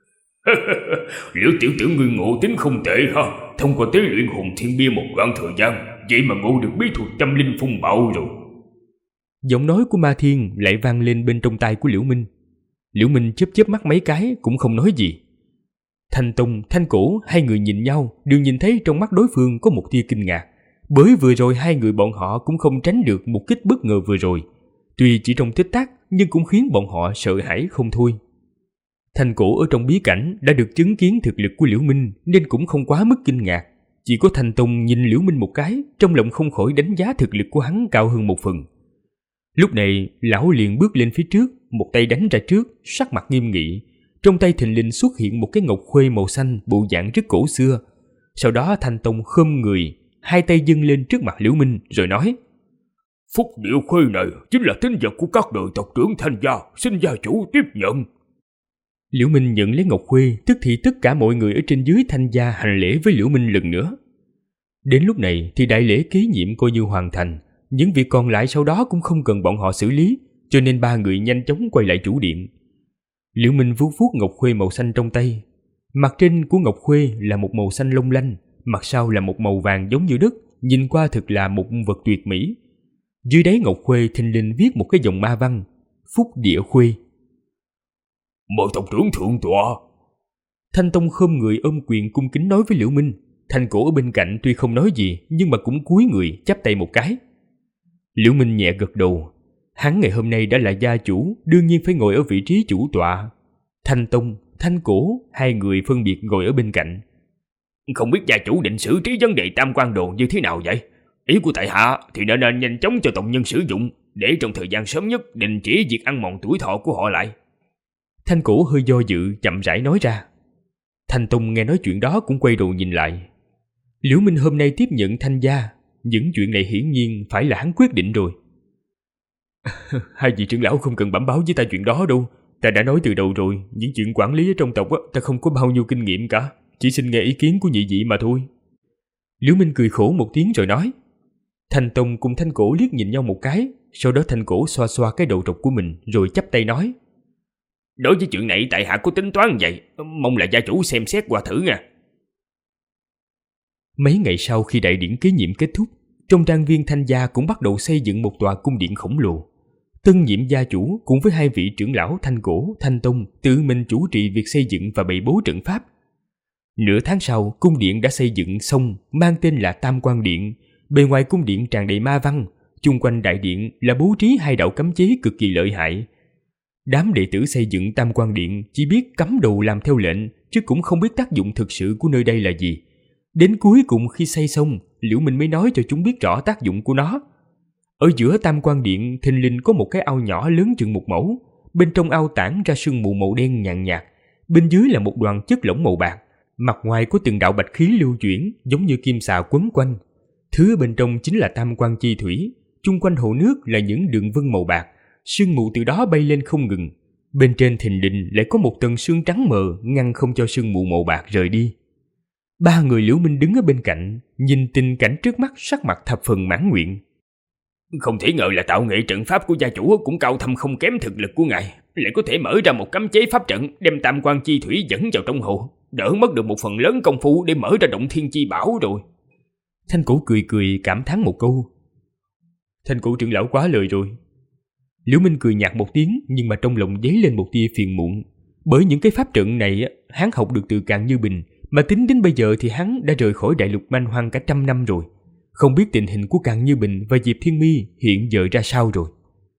Speaker 3: Liễu tiểu tử ngươi ngộ tính không tệ ha, thông qua tế luyện hồn thiên bia một đoạn thời gian, vậy mà ngộ được bí thuật tâm linh phong bạo rồi.
Speaker 2: Giọng nói của Ma Thiên lại vang lên bên trong tai của Liễu Minh. Liễu Minh chớp chớp mắt mấy cái cũng không nói gì. Thanh Tông, Thanh Cổ hai người nhìn nhau đều nhìn thấy trong mắt đối phương có một tia kinh ngạc, bởi vừa rồi hai người bọn họ cũng không tránh được một kích bất ngờ vừa rồi, tuy chỉ trong tích tắc nhưng cũng khiến bọn họ sợ hãi không thôi. Thanh Cổ ở trong bí cảnh đã được chứng kiến thực lực của Liễu Minh nên cũng không quá mức kinh ngạc, chỉ có Thanh Tông nhìn Liễu Minh một cái, trong lòng không khỏi đánh giá thực lực của hắn cao hơn một phần. Lúc này lão liền bước lên phía trước, một tay đánh ra trước, sắc mặt nghiêm nghị, trong tay thình lình xuất hiện một cái ngọc khuê màu xanh bộ dạng rất cổ xưa. Sau đó Thanh Tông khom người, hai tay dâng lên trước mặt Liễu Minh rồi nói:
Speaker 3: Phúc điệu khuê này chính là tín vật của các đời tộc trưởng Thanh gia, xin gia chủ tiếp nhận.
Speaker 2: Liễu Minh nhận lấy ngọc khuê, tức thì tất cả mọi người ở trên dưới Thanh gia hành lễ với Liễu Minh lần nữa. Đến lúc này thì đại lễ kế nhiệm coi như hoàn thành, những việc còn lại sau đó cũng không cần bọn họ xử lý, cho nên ba người nhanh chóng quay lại chủ điện. Liễu Minh vuốt vuốt ngọc khuê màu xanh trong tay, mặt trên của ngọc khuê là một màu xanh long lanh, mặt sau là một màu vàng giống như đất, nhìn qua thực là một vật tuyệt mỹ. Dưới đáy ngọc khuê thình lình viết một cái dòng ma văn: Phúc địa khuê.
Speaker 3: Mời tộc trưởng thượng tọa.
Speaker 2: Thanh Tông khom người ôm quyền cung kính nói với Liễu Minh. Thanh Cổ ở bên cạnh tuy không nói gì nhưng mà cũng cúi người chắp tay một cái. Liễu Minh nhẹ gật đầu. Hắn ngày hôm nay đã là gia chủ, đương nhiên phải ngồi ở vị trí chủ tọa. Thanh Tông, Thanh Cổ hai người phân biệt ngồi ở bên cạnh.
Speaker 3: Không biết gia chủ định xử trí vấn đề tam quan đồ như thế nào vậy? Ý của tại hạ thì nên nhanh chóng cho tộc nhân sử dụng, để trong thời gian sớm nhất đình chỉ việc ăn mòn tuổi thọ của họ lại.
Speaker 2: Thanh Cổ hơi do dự chậm rãi nói ra. Thanh Tông nghe nói chuyện đó cũng quay đầu nhìn lại. Liễu Minh hôm nay tiếp nhận Thanh gia, những chuyện này hiển nhiên phải là hắn quyết định rồi. Hai vị trưởng lão không cần bẩm báo với ta chuyện đó đâu, ta đã nói từ đầu rồi, những chuyện quản lý ở trong tộc ta không có bao nhiêu kinh nghiệm cả, chỉ xin nghe ý kiến của nhị vị mà thôi. Liễu Minh cười khổ một tiếng rồi nói. Thanh Tông cùng Thanh Cổ liếc nhìn nhau một cái, sau đó Thanh Cổ xoa xoa cái đầu trọc của mình rồi chắp tay nói:
Speaker 3: Đối với chuyện này tại hạ có tính toán vậy, mong là gia chủ xem xét qua thử nha.
Speaker 2: Mấy ngày sau khi đại điển kế nhiệm kết thúc, trong trang viên Thanh gia cũng bắt đầu xây dựng một tòa cung điện khổng lồ. Tân nhiệm gia chủ cùng với hai vị trưởng lão Thanh Cổ, Thanh Tông tự mình chủ trì việc xây dựng và bày bố trận pháp. Nửa tháng sau, cung điện đã xây dựng xong, mang tên là Tam Quan Điện. Bề ngoài cung điện tràn đầy ma văn, chung quanh đại điện là bố trí hai đạo cấm chế cực kỳ lợi hại. Đám đệ tử xây dựng Tam Quan Điện chỉ biết cắm đầu làm theo lệnh, chứ cũng không biết tác dụng thực sự của nơi đây là gì. Đến cuối cùng khi xây xong, Liễu Minh mới nói cho chúng biết rõ tác dụng của nó. Ở giữa Tam Quan Điện thình lình có một cái ao nhỏ lớn chừng một mẫu, bên trong ao tản ra sương mù màu đen nhàn nhạt, bên dưới là một đoàn chất lỏng màu bạc, mặt ngoài có từng đạo bạch khí lưu chuyển giống như kim xà quấn quanh. Thứ bên trong chính là tam quan chi thủy, chung quanh hồ nước là những đường vân màu bạc, sương mù từ đó bay lên không ngừng. Bên trên thình lình lại có một tầng sương trắng mờ ngăn không cho sương mù màu bạc rời đi. Ba người Liễu Minh đứng ở bên cạnh, nhìn tình cảnh trước mắt, sắc mặt thập phần mãn nguyện.
Speaker 3: Không thể ngờ là tạo nghệ trận pháp của gia chủ cũng cao thâm không kém thực lực của ngài, lại có thể mở ra một cấm chế pháp trận đem tam quan chi thủy dẫn vào trong hồ, đỡ mất được một phần lớn công phu để mở ra động thiên chi bảo rồi.
Speaker 2: Thanh Cổ cười cười cảm thán một câu. Thanh Cổ trưởng lão quá lời rồi. Liễu Minh cười nhạt một tiếng, nhưng mà trong lòng dấy lên một tia phiền muộn. Bởi những cái pháp trận này hắn học được từ Càn Như Bình, mà tính đến bây giờ thì hắn đã rời khỏi đại lục man hoang cả 100 năm rồi. Không biết tình hình của Càn Như Bình và Diệp Thiên Mi hiện giờ ra sao rồi.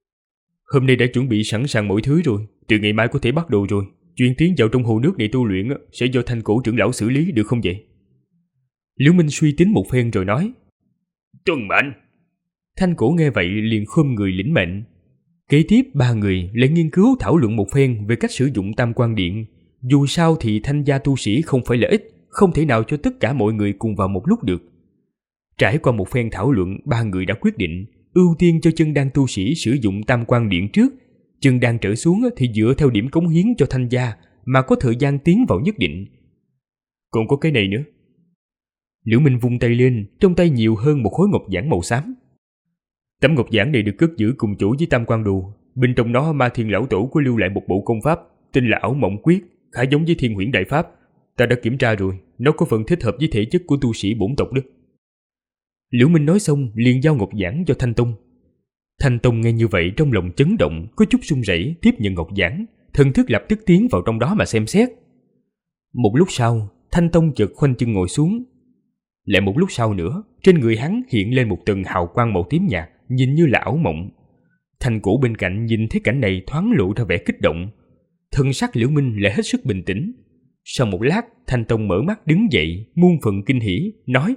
Speaker 2: Hôm nay đã chuẩn bị sẵn sàng mọi thứ rồi, từ ngày mai có thể bắt đầu rồi. Chuyện tiến vào trong hồ nước này tu luyện sẽ do Thanh Cổ trưởng lão xử lý, được không vậy? Liễu Minh suy tính một phen rồi nói.
Speaker 3: Tuân mệnh.
Speaker 2: Thanh Cổ nghe vậy liền khom người lĩnh mệnh. Kế tiếp ba người lại nghiên cứu thảo luận một phen về cách sử dụng tam quan điện. Dù sao thì thanh gia tu sĩ không phải là ít, không thể nào cho tất cả mọi người cùng vào một lúc được. Trải qua một phen thảo luận, ba người đã quyết định ưu tiên cho chân đan tu sĩ sử dụng tam quan điện trước. Chân đan trở xuống thì dựa theo điểm cống hiến cho thanh gia mà có thời gian tiến vào nhất định. Còn có cái này nữa. Liễu Minh vung tay lên, trong tay nhiều hơn một khối ngọc giản màu xám. Tấm ngọc giản này được cất giữ cùng chỗ với tam quan đồ. Bên trong nó Ma Thiên lão tổ có lưu lại một bộ công pháp tên là Ảo Mộng Quyết, khá giống với Thiên Huyễn Đại Pháp. Ta đã kiểm tra rồi, nó có phần thích hợp với thể chất của tu sĩ bổn tộc đó. Liễu Minh nói xong liền giao ngọc giản cho Thanh Tông. Thanh Tông nghe như vậy trong lòng chấn động, có chút run rẩy tiếp nhận ngọc giản, thần thức lập tức tiến vào trong đó mà xem xét. Một lúc sau, Thanh Tông chợt khoanh chân ngồi xuống. Lại một lúc sau nữa, trên người hắn hiện lên một tầng hào quang màu tím nhạt, nhìn như là ảo mộng. Thanh Cổ bên cạnh nhìn thấy cảnh này thoáng lộ ra vẻ kích động. Thân sắc Liễu Minh lại hết sức bình tĩnh. Sau một lát, Thanh Tông mở mắt đứng dậy, muôn phần kinh hỉ, nói: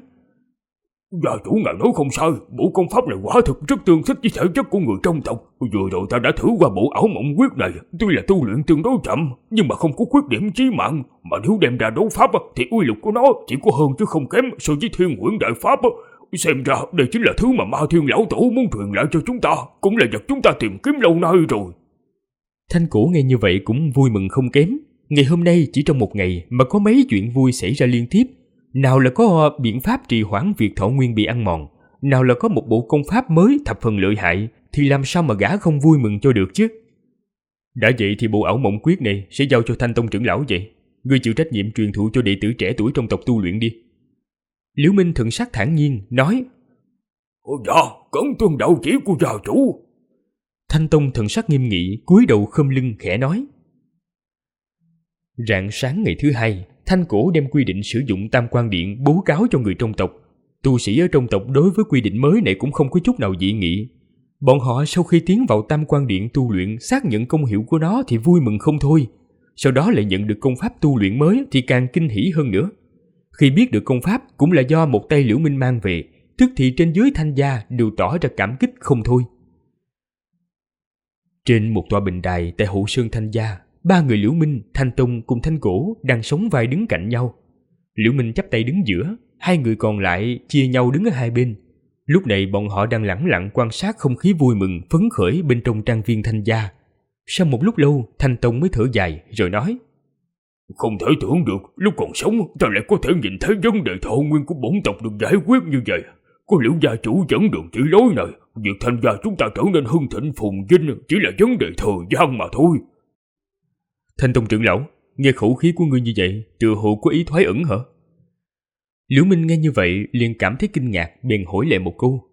Speaker 3: Gia chủ ngài nói không sai, bộ công pháp này quả thực rất tương thích với thể chất của người trong tộc. Vừa rồi ta đã thử qua bộ Ảo Mộng Quyết này, tuy là tu luyện tương đối chậm, nhưng mà không có khuyết điểm chí mạng, mà nếu đem ra đấu pháp thì uy lực của nó chỉ có hơn chứ không kém so với Thiên Huyễn Đại Pháp. Xem ra đây chính là thứ mà Ma Thiên lão tổ muốn truyền lại cho chúng ta, cũng là vật chúng ta tìm kiếm lâu nay rồi.
Speaker 2: Thanh Cổ nghe như vậy cũng vui mừng không kém. Ngày hôm nay chỉ trong một ngày mà có mấy chuyện vui xảy ra liên tiếp. Nào là có biện pháp trì hoãn việc thọ nguyên bị ăn mòn, nào là có một bộ công pháp mới thập phần lợi hại, thì làm sao mà gã không vui mừng cho được chứ. Đã vậy thì bộ Ảo Mộng Quyết này sẽ giao cho Thanh Tông trưởng lão vậy. Ngươi chịu trách nhiệm truyền thụ cho đệ tử trẻ tuổi trong tộc tu luyện đi. Liễu Minh thần sắc thản nhiên nói:
Speaker 3: Dạ, cẩn tuân đạo chỉ của gia chủ.
Speaker 2: Thanh Tông thần sắc nghiêm nghị, cúi đầu khom lưng khẽ nói. Rạng sáng ngày thứ hai, Thanh Cổ đem quy định sử dụng tam quan điện bố cáo cho người trong tộc. Tu sĩ ở trong tộc đối với quy định mới này cũng không có chút nào dị nghị. Bọn họ sau khi tiến vào tam quan điện tu luyện, xác nhận công hiệu của nó thì vui mừng không thôi. Sau đó lại nhận được công pháp tu luyện mới thì càng kinh hỉ hơn nữa. Khi biết được công pháp cũng là do một tay Liễu Minh mang về, tức thì trên dưới Thanh gia đều tỏ ra cảm kích không thôi. Trên một tòa bình đài tại hậu sơn Thanh gia, ba người Liễu Minh, Thanh Tông cùng Thanh Cổ đang sóng vai đứng cạnh nhau. Liễu Minh chắp tay đứng giữa, hai người còn lại chia nhau đứng ở hai bên. Lúc này bọn họ đang lẳng lặng quan sát không khí vui mừng phấn khởi bên trong trang viên Thanh gia. Sau một lúc lâu, Thanh Tông mới thở dài rồi nói:
Speaker 3: Không thể tưởng được lúc còn sống ta lại có thể nhìn thấy vấn đề thọ nguyên của bổn tộc được giải quyết như vậy. Có Liễu gia chủ dẫn đường chỉ lối này, việc Thanh gia chúng ta trở nên hưng thịnh phồn vinh chỉ là vấn đề thời gian mà thôi.
Speaker 2: Thanh Tông trưởng lão, nghe khẩu khí của ngươi như vậy, tựa hồ có ý thoái ẩn hả? Liễu Minh nghe như vậy liền cảm thấy kinh ngạc, bèn hỏi lại một câu.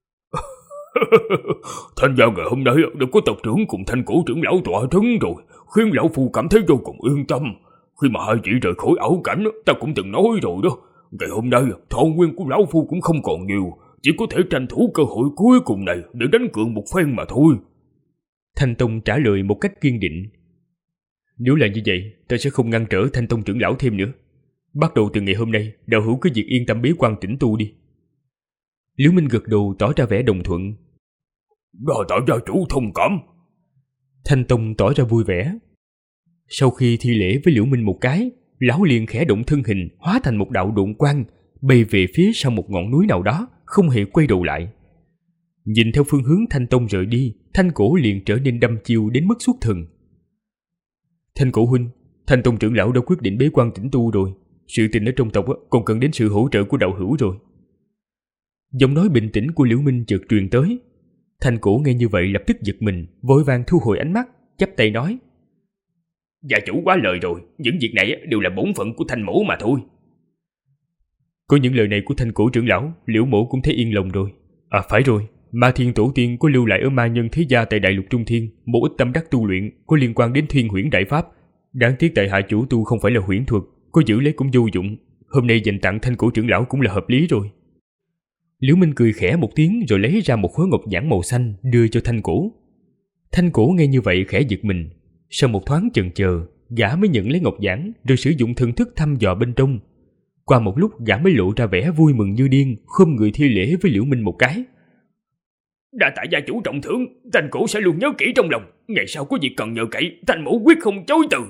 Speaker 3: Thanh gia ngày hôm nay đã có tộc trưởng cùng Thanh Cổ trưởng lão tọa trấn rồi, khiến lão phu cảm thấy vô cùng yên tâm. Khi mà hai vị rời khỏi ảo cảnh, ta cũng từng nói rồi đó. Ngày hôm nay, thọ nguyên của lão phu cũng không còn nhiều, chỉ có thể tranh thủ cơ hội cuối cùng này để đánh cược một phen mà thôi.
Speaker 2: Thanh Tông trả lời một cách kiên định. Nếu là như vậy, ta sẽ không ngăn trở Thanh Tông trưởng lão thêm nữa. Bắt đầu từ ngày hôm nay, đạo hữu cứ việc yên tâm bế quan tĩnh tu đi. Liễu Minh gật đầu tỏ ra vẻ đồng thuận.
Speaker 3: Đa tạ gia chủ thông cảm.
Speaker 2: Thanh Tông tỏ ra vui vẻ. Sau khi thi lễ với Liễu Minh một cái, lão liền khẽ động thân hình hóa thành một đạo độn quang, bay về phía sau một ngọn núi nào đó, không hề quay đầu lại. Nhìn theo phương hướng Thanh Tông rời đi, Thanh Cổ liền trở nên đăm chiêu đến mức xuất thần. Thanh Cổ huynh, Thanh Tông trưởng lão đã quyết định bế quan tĩnh tu rồi. Sự tình ở trong tộc còn cần đến sự hỗ trợ của đạo hữu rồi. Giọng nói bình tĩnh của Liễu Minh chợt truyền tới. Thanh Cổ nghe như vậy lập tức giật mình, vội vàng thu hồi ánh mắt, chắp tay nói:
Speaker 3: Gia chủ quá lời rồi, những việc này đều là bổn phận của Thanh mỗ mà thôi.
Speaker 2: Có những lời này của Thanh Cổ trưởng lão, Liễu mỗ cũng thấy yên lòng rồi. À phải rồi, Ma Thiên tổ tiên có lưu lại ở ma nhân thế gia tại Đại Lục Trung Thiên một ít tâm đắc tu luyện có liên quan đến Thiên Huyễn Đại Pháp. Đáng tiếc tại hạ chủ tu không phải là huyễn thuật, có giữ lấy cũng vô dụng. Hôm nay dành tặng Thanh Cổ trưởng lão cũng là hợp lý rồi. Liễu Minh cười khẽ một tiếng rồi lấy ra một khối ngọc giản màu xanh đưa cho Thanh Cổ. Thanh Cổ nghe như vậy khẽ giật mình, sau một thoáng chần chờ, gã mới nhận lấy ngọc giản rồi sử dụng thần thức thăm dò bên trong. Qua một lúc gã mới lộ ra vẻ vui mừng như điên, khom người thi lễ với Liễu Minh một cái.
Speaker 3: Đa tạ gia chủ trọng thưởng, Thanh Cổ sẽ luôn nhớ kỹ trong lòng. Ngày sau có việc cần nhờ cậy, Thanh mỗ quyết không chối từ.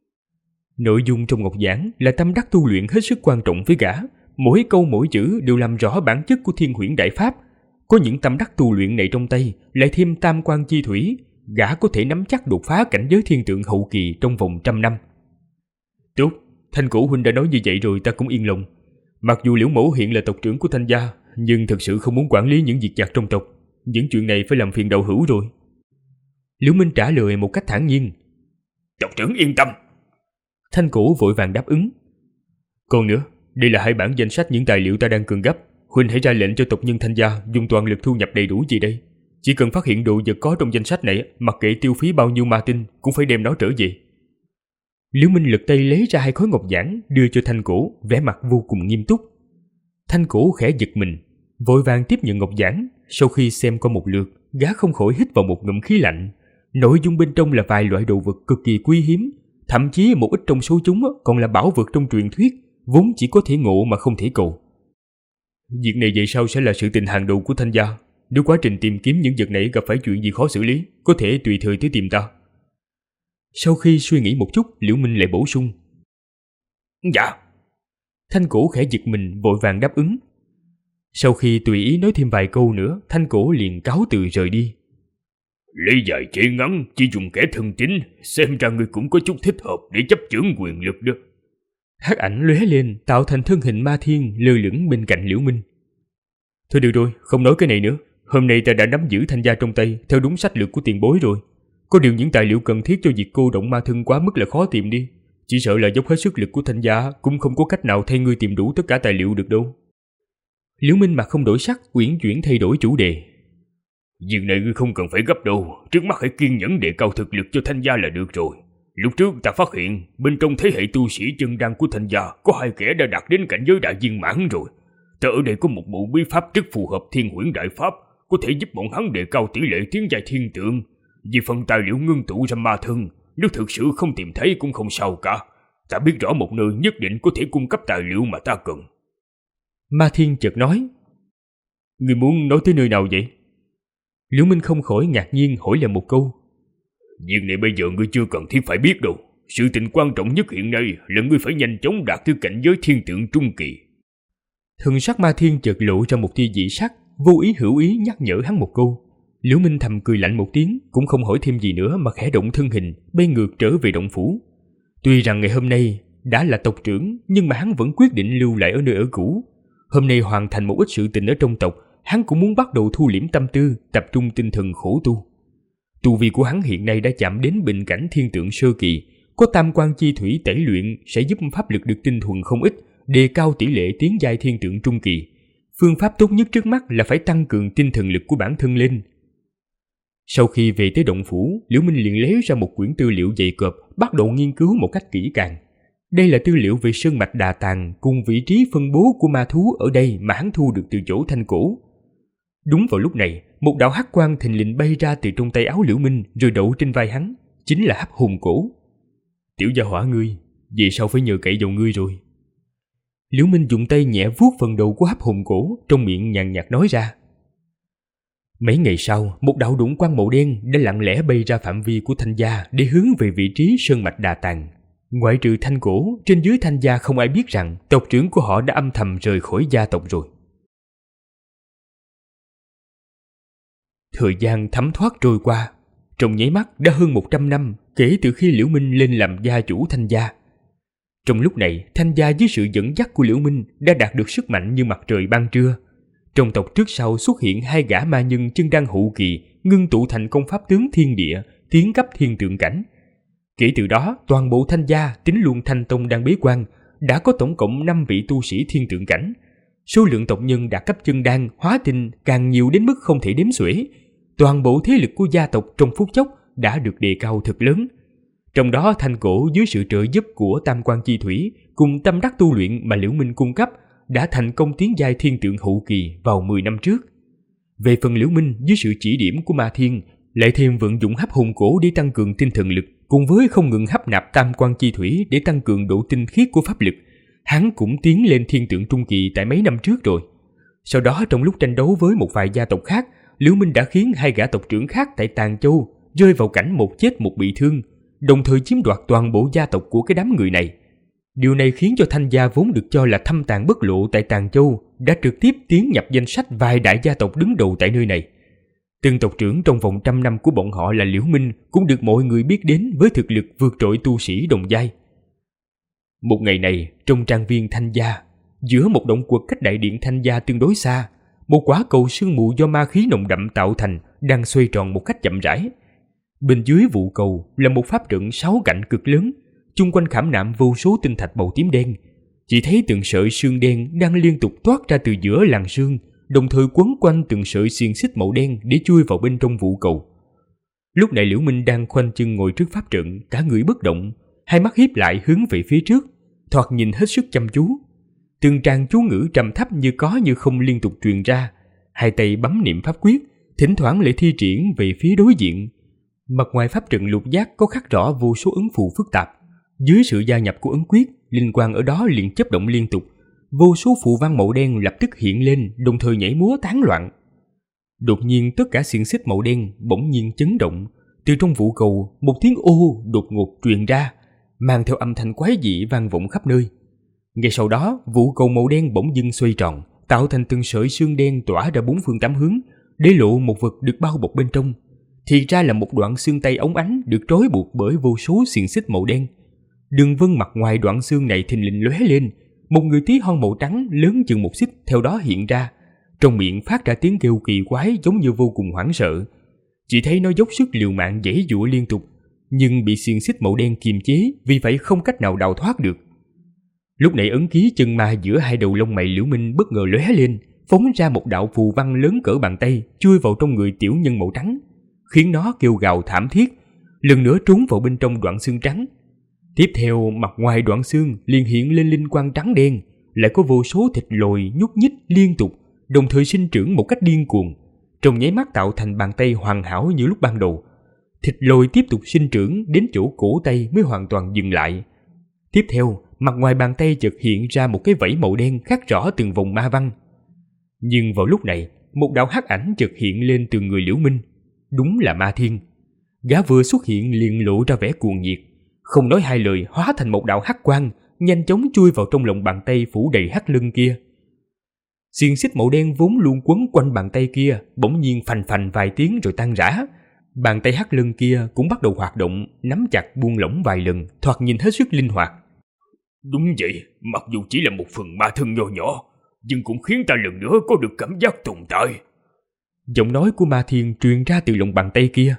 Speaker 2: Nội dung trong ngọc giản là tâm đắc tu luyện hết sức quan trọng với gã. Mỗi câu mỗi chữ đều làm rõ bản chất của Thiên Huyễn Đại Pháp. Có những tâm đắc tu luyện này trong tay, lại thêm tam quan chi thủy, gã có thể nắm chắc đột phá cảnh giới thiên tượng hậu kỳ trong vòng 100 năm. Tốt, Thanh Cổ huynh đã nói như vậy rồi ta cũng yên lòng. Mặc dù Liễu mẫu hiện là tộc trưởng của Thanh gia, nhưng thật sự không muốn quản lý những việc vặt trong tộc. Những chuyện này phải làm phiền đạo hữu rồi. Liễu Minh trả lời một cách thản nhiên.
Speaker 3: Tộc trưởng yên tâm.
Speaker 2: Thanh Cổ vội vàng đáp ứng. Còn nữa, đây là 2 bản danh sách những tài liệu ta đang cần gấp. Huynh hãy ra lệnh cho tộc nhân Thanh gia dùng toàn lực thu nhập đầy đủ gì đây. Chỉ cần phát hiện đồ vật có trong danh sách này, mặc kệ tiêu phí bao nhiêu ma tinh, cũng phải đem nó trở về. Liễu Minh lật tay lấy ra 2 khối ngọc giản đưa cho Thanh Cổ, vẻ mặt vô cùng nghiêm túc. Thanh Cổ khẽ giật mình, vội vàng tiếp nhận ngọc giản. Sau khi xem qua một lượt, gã không khỏi hít vào một ngụm khí lạnh. Nội dung bên trong là vài loại đồ vật cực kỳ quý hiếm, thậm chí một ít trong số chúng còn là bảo vật trong truyền thuyết, vốn chỉ có thể ngộ mà không thể cầu. Việc này vậy sao sẽ là sự tình hàng đầu của Thanh gia? Nếu quá trình tìm kiếm những vật này gặp phải chuyện gì khó xử lý, có thể tùy thời tới tìm ta. Sau khi suy nghĩ một chút, Liễu Minh lại bổ sung.
Speaker 3: Dạ.
Speaker 2: Thanh Cổ khẽ giật mình vội vàng đáp ứng. Sau khi tùy ý nói thêm vài câu nữa, Thanh Cổ liền cáo từ rời đi.
Speaker 3: Lý dài chế ngắn, chỉ dùng kẻ thân tín, xem ra ngươi cũng có chút thích hợp để chấp chưởng quyền lực đó.
Speaker 2: Hắc ảnh lóe lên, tạo thành thân hình Ma Thiên lơ lửng bên cạnh Liễu Minh. Thôi được rồi, không nói cái này nữa. Hôm nay ta đã nắm giữ Thanh gia trong tay theo đúng sách lược của tiền bối rồi. Có điều những tài liệu cần thiết cho việc cô động ma thân quá mức là khó tìm đi. Chỉ sợ là dốc hết sức lực của Thanh gia cũng không có cách nào thay ngươi tìm đủ tất cả tài liệu được đâu. Liễu Minh mặt không đổi sắc, uyển chuyển thay đổi chủ đề.
Speaker 3: Việc này ngươi không cần phải gấp đâu, trước mắt hãy kiên nhẫn đề cao thực lực cho Thanh gia là được rồi. Lúc trước ta phát hiện bên trong thế hệ tu sĩ chân đan của Thanh gia có 2 kẻ đã đạt đến cảnh giới đại viên mãn rồi. Ta ở đây có một bộ bí pháp rất phù hợp Thiên Huyễn Đại Pháp, có thể giúp bọn hắn đề cao tỷ lệ tiến giai thiên tượng. Vì phần tài liệu ngưng tụ ra ma thân, nếu thực sự không tìm thấy cũng không sao cả. Ta biết rõ một nơi nhất định có thể cung cấp tài liệu mà ta cần.
Speaker 2: Ma Thiên chợt nói. Ngươi muốn nói tới nơi nào vậy? Liễu Minh không khỏi ngạc nhiên hỏi lại một câu.
Speaker 3: Việc này bây giờ ngươi chưa cần thiết phải biết đâu. Sự tình quan trọng nhất hiện nay là ngươi phải nhanh chóng đạt tới cảnh giới thiên tượng trung kỳ.
Speaker 2: Thần sắc Ma Thiên chợt lộ ra một tia dị sắc, vô ý hữu ý nhắc nhở hắn một câu. Liễu Minh thầm cười lạnh một tiếng, cũng không hỏi thêm gì nữa mà khẽ động thân hình, bay ngược trở về động phủ. Tuy rằng ngày hôm nay đã là tộc trưởng, nhưng mà hắn vẫn quyết định lưu lại ở nơi ở cũ. Hôm nay hoàn thành một ít sự tình ở trong tộc, hắn cũng muốn bắt đầu thu liễm tâm tư, tập trung tinh thần khổ tu. Tu vi của hắn hiện nay đã chạm đến bình cảnh thiên tượng sơ kỳ, có tam quan chi thủy tẩy luyện sẽ giúp pháp lực được tinh thuần không ít, đề cao tỷ lệ tiến giai thiên tượng trung kỳ. Phương pháp tốt nhất trước mắt là phải tăng cường tinh thần lực của bản thân lên. Sau khi về tới động phủ, Liễu Minh liền lấy ra một quyển tư liệu dày cộp, bắt đầu nghiên cứu một cách kỹ càng. Đây là tư liệu về sơn mạch Đà Tàng cùng vị trí phân bố của ma thú ở đây mà hắn thu được từ chỗ Thanh Cổ. Đúng vào lúc này, một đạo hắc quang thình lình bay ra từ trong tay áo Liễu Minh rồi đậu trên vai hắn, chính là Hắc Hồn Cổ. Tiểu gia hỏa ngươi, về sau phải nhờ cậy vào ngươi rồi. Liễu Minh dùng tay nhẹ vuốt phần đầu của Hắc Hồn Cổ, trong miệng nhàn nhạt nói ra. Mấy ngày sau, một đạo đụng quang màu đen đã lặng lẽ bay ra phạm vi của Thanh gia để hướng về vị trí sơn mạch Đà Tàng. Ngoại trừ Thanh Cổ, trên dưới Thanh gia không ai biết rằng tộc trưởng của họ đã âm thầm rời khỏi gia tộc rồi. Thời gian thấm thoát trôi qua, trong nháy mắt đã hơn 100 năm kể từ khi Liễu Minh lên làm gia chủ Thanh gia. Trong lúc này, Thanh gia dưới sự dẫn dắt của Liễu Minh đã đạt được sức mạnh như mặt trời ban trưa. Trong tộc trước sau xuất hiện 2 gã ma nhân chân đăng hậu kỳ, ngưng tụ thành công pháp tướng thiên địa, tiến cấp thiên tượng cảnh. Kể từ đó, toàn bộ Thanh gia, tính luôn Thanh tông đang bế quan, đã có tổng cộng 5 vị tu sĩ thiên tượng cảnh. Số lượng tộc nhân đạt cấp chân đan, hóa tinh càng nhiều đến mức không thể đếm xuể. Toàn bộ thế lực của gia tộc trong phút chốc đã được đề cao thật lớn. Trong đó Thanh cổ dưới sự trợ giúp của Tam Quan Chi Thủy cùng tâm đắc tu luyện mà Liễu Minh cung cấp đã thành công tiến giai thiên tượng hậu kỳ vào 10 năm trước. Về phần Liễu Minh dưới sự chỉ điểm của Ma Thiên lại thêm vận dụng hấp hồn cổ để tăng cường tinh thần lực, cùng với không ngừng hấp nạp Tam Quan Chi Thủy để tăng cường độ tinh khiết của pháp lực, hắn cũng tiến lên thiên tượng trung kỳ tại mấy năm trước rồi. Sau đó trong lúc tranh đấu với một vài gia tộc khác, Liễu Minh đã khiến 2 gã tộc trưởng khác tại Tàng Châu rơi vào cảnh một chết một bị thương, đồng thời chiếm đoạt toàn bộ gia tộc của cái đám người này. Điều này khiến cho Thanh gia vốn được cho là thâm tàng bất lộ tại Tàng Châu đã trực tiếp tiến nhập danh sách vài đại gia tộc đứng đầu tại nơi này. Từng tộc trưởng trong vòng 100 năm của bọn họ là Liễu Minh cũng được mọi người biết đến với thực lực vượt trội tu sĩ đồng giai. Một ngày này, trong trang viên Thanh gia, giữa một động quật cách đại điện Thanh gia tương đối xa, một quả cầu sương mù do ma khí nồng đậm tạo thành đang xoay tròn một cách chậm rãi. Bên dưới vụ cầu là một pháp trận 6 cạnh cực lớn, chung quanh khảm nạm vô số tinh thạch màu tím đen. Chỉ thấy từng sợi sương đen đang liên tục toát ra từ giữa làn sương, đồng thời quấn quanh từng sợi xiềng xích màu đen để chui vào bên trong vụ cầu. Lúc này Liễu Minh đang khoanh chân ngồi trước pháp trận, cả người bất động, hai mắt híp lại hướng về phía trước, thoạt nhìn hết sức chăm chú. Từng tràng chú ngữ trầm thấp như có như không liên tục truyền ra, hai tay bấm niệm pháp quyết, thỉnh thoảng lại thi triển về phía đối diện. Mặt ngoài pháp trận lục giác có khắc rõ vô số ấn phù phức tạp. Dưới sự gia nhập của ấn quyết, linh quang ở đó liền chớp động liên tục. Vô số phù văn màu đen lập tức hiện lên, đồng thời nhảy múa tán loạn. Đột nhiên tất cả xiềng xích màu đen bỗng nhiên chấn động. Từ trong vụ cầu, một tiếng ô đột ngột truyền ra, mang theo âm thanh quái dị vang vọng khắp nơi. Ngay sau đó, vụ cầu màu đen bỗng dưng xoay tròn, tạo thành từng sợi sương đen tỏa ra 4 phương 8 hướng, để lộ một vật được bao bọc bên trong. Thì ra là một đoạn xương tay óng ánh được trói buộc bởi vô số xiềng xích màu đen. Đường vân mặt ngoài đoạn xương này thình lình lóe lên, một người tí hon màu trắng lớn chừng 1 xích theo đó hiện ra, trong miệng phát ra tiếng kêu kỳ quái giống như vô cùng hoảng sợ. Chỉ thấy nó dốc sức liều mạng giãy giụa liên tục, nhưng bị xiềng xích màu đen kiềm chế, vì vậy không cách nào đào thoát được. Lúc này ấn ký chân ma giữa hai đầu lông mày Liễu Minh bất ngờ lóe lên, phóng ra một đạo phù văn lớn cỡ bàn tay chui vào trong người tiểu nhân màu trắng, khiến nó kêu gào thảm thiết, lần nữa trốn vào bên trong đoạn xương trắng. Tiếp theo, mặt ngoài đoạn xương liền hiện lên linh quang trắng đen, lại có vô số thịt lồi nhúc nhích liên tục, đồng thời sinh trưởng một cách điên cuồng, trong nháy mắt tạo thành bàn tay hoàn hảo như lúc ban đầu. Thịt lồi tiếp tục sinh trưởng đến chỗ cổ tay mới hoàn toàn dừng lại. Tiếp theo, mặt ngoài bàn tay chợt hiện ra một cái vảy màu đen khắc rõ từng vòng ma văn. Nhưng vào lúc này, một đạo hắc ảnh chợt hiện lên từ người Liễu Minh. Đúng là Ma Thiên. Gã vừa xuất hiện liền lộ ra vẻ cuồng nhiệt, không nói hai lời hóa thành một đạo hắc quang, nhanh chóng chui vào trong lòng bàn tay phủ đầy hắc lưng kia. Xiềng xích màu đen vốn luôn quấn quanh bàn tay kia bỗng nhiên phành phành vài tiếng rồi tan rã. Bàn tay hắc lưng kia cũng bắt đầu hoạt động, nắm chặt buông lỏng vài lần, thoạt nhìn hết sức linh hoạt.
Speaker 3: Đúng vậy, mặc dù chỉ là một phần ma thân nho nhỏ, nhưng cũng khiến ta lần nữa có được cảm giác tồn tại.
Speaker 2: Giọng nói của Ma Thiên truyền ra từ lòng bàn tay kia.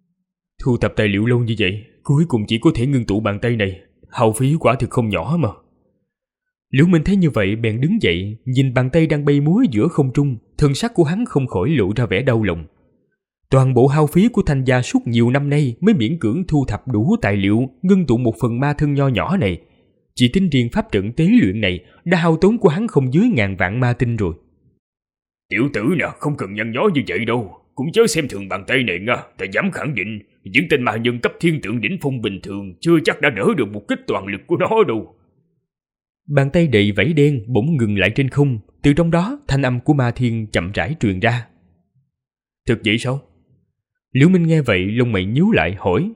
Speaker 2: Thu thập tài liệu lâu như vậy, cuối cùng chỉ có thể ngưng tụ bàn tay này, hao phí quả thực không nhỏ mà. Liễu Minh thấy như vậy bèn đứng dậy, nhìn bàn tay đang bay múa giữa không trung, thân sắc của hắn không khỏi lộ ra vẻ đau lòng. Toàn bộ hao phí của Thanh gia suốt nhiều năm nay mới miễn cưỡng thu thập đủ tài liệu ngưng tụ một phần ma thân nho nhỏ này. Chỉ tính riêng pháp trận tế luyện này đã hao tốn của hắn không dưới 1000 vạn ma tinh rồi.
Speaker 3: Tiểu tử nè, không cần nhăn nhó như vậy đâu, cũng chớ xem thường bàn tay này nha. Ta dám khẳng định, những tên ma nhân cấp thiên tượng đỉnh phong bình thường chưa chắc đã đỡ được một kích toàn lực của nó đâu.
Speaker 2: Bàn tay đầy vảy đen bỗng ngừng lại trên không, từ trong đó thanh âm của Ma Thiên chậm rãi truyền ra. Thực vậy sao? Liễu Minh nghe vậy lông mày nhíu lại hỏi.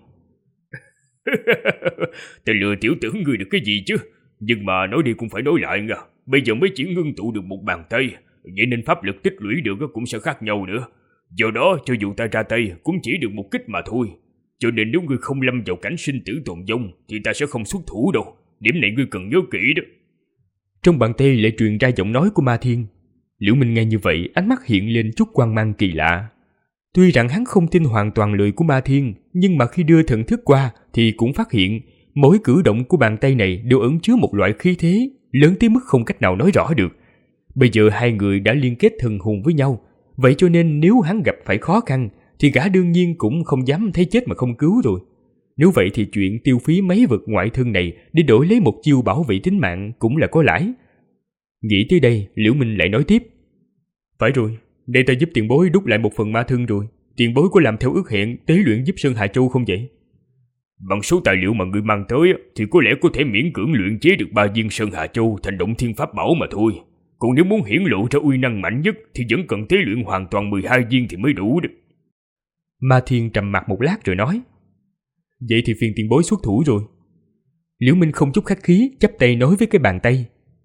Speaker 3: Ta lừa tiểu tử ngươi được cái gì chứ? Nhưng mà nói đi cũng phải nói lại nha. Bây giờ mới chỉ ngưng tụ được một bàn tay, vậy nên pháp lực tích lũy được cũng sẽ khác nhau nữa. Do đó cho dù ta ra tay cũng chỉ được một kích mà thôi. Cho nên nếu ngươi không lâm vào cảnh sinh tử tồn vong thì ta sẽ không xuất thủ đâu. Điểm này ngươi cần nhớ kỹ đó.
Speaker 2: Trong bàn tay lại truyền ra giọng nói của Ma Thiên. Liễu Minh nghe như vậy, ánh mắt hiện lên chút quang mang kỳ lạ. Tuy rằng hắn không tin hoàn toàn lời của Ma Thiên, nhưng mà khi đưa thần thức qua thì cũng phát hiện mỗi cử động của bàn tay này đều ẩn chứa một loại khí thế lớn tới mức không cách nào nói rõ được. Bây giờ hai người đã liên kết thần hồn với nhau, vậy cho nên nếu hắn gặp phải khó khăn thì gã đương nhiên cũng không dám thấy chết mà không cứu rồi. Nếu vậy thì chuyện tiêu phí mấy vật ngoại thân này để đổi lấy một chiêu bảo vệ tính mạng cũng là có lãi. Nghĩ tới đây, Liễu Minh lại nói tiếp. Phải rồi, đây ta giúp tiền bối đúc lại một phần ma thân rồi. Tiền bối có làm theo ước hẹn tế luyện giúp Sơn Hà Châu không vậy?
Speaker 3: Bằng số tài liệu mà ngươi mang tới thì có lẽ có thể miễn cưỡng luyện chế được 3 viên Sơn Hà Châu thành động thiên pháp bảo mà thôi. Còn nếu muốn hiển lộ ra uy năng mạnh nhất thì vẫn cần tế luyện hoàn toàn 12 viên thì mới đủ được.
Speaker 2: Ma Thiên trầm mặt một lát rồi nói. Vậy thì phiền tiền bối xuất thủ rồi. Liễu Minh không chút khách khí chắp tay nói với cái bàn tay.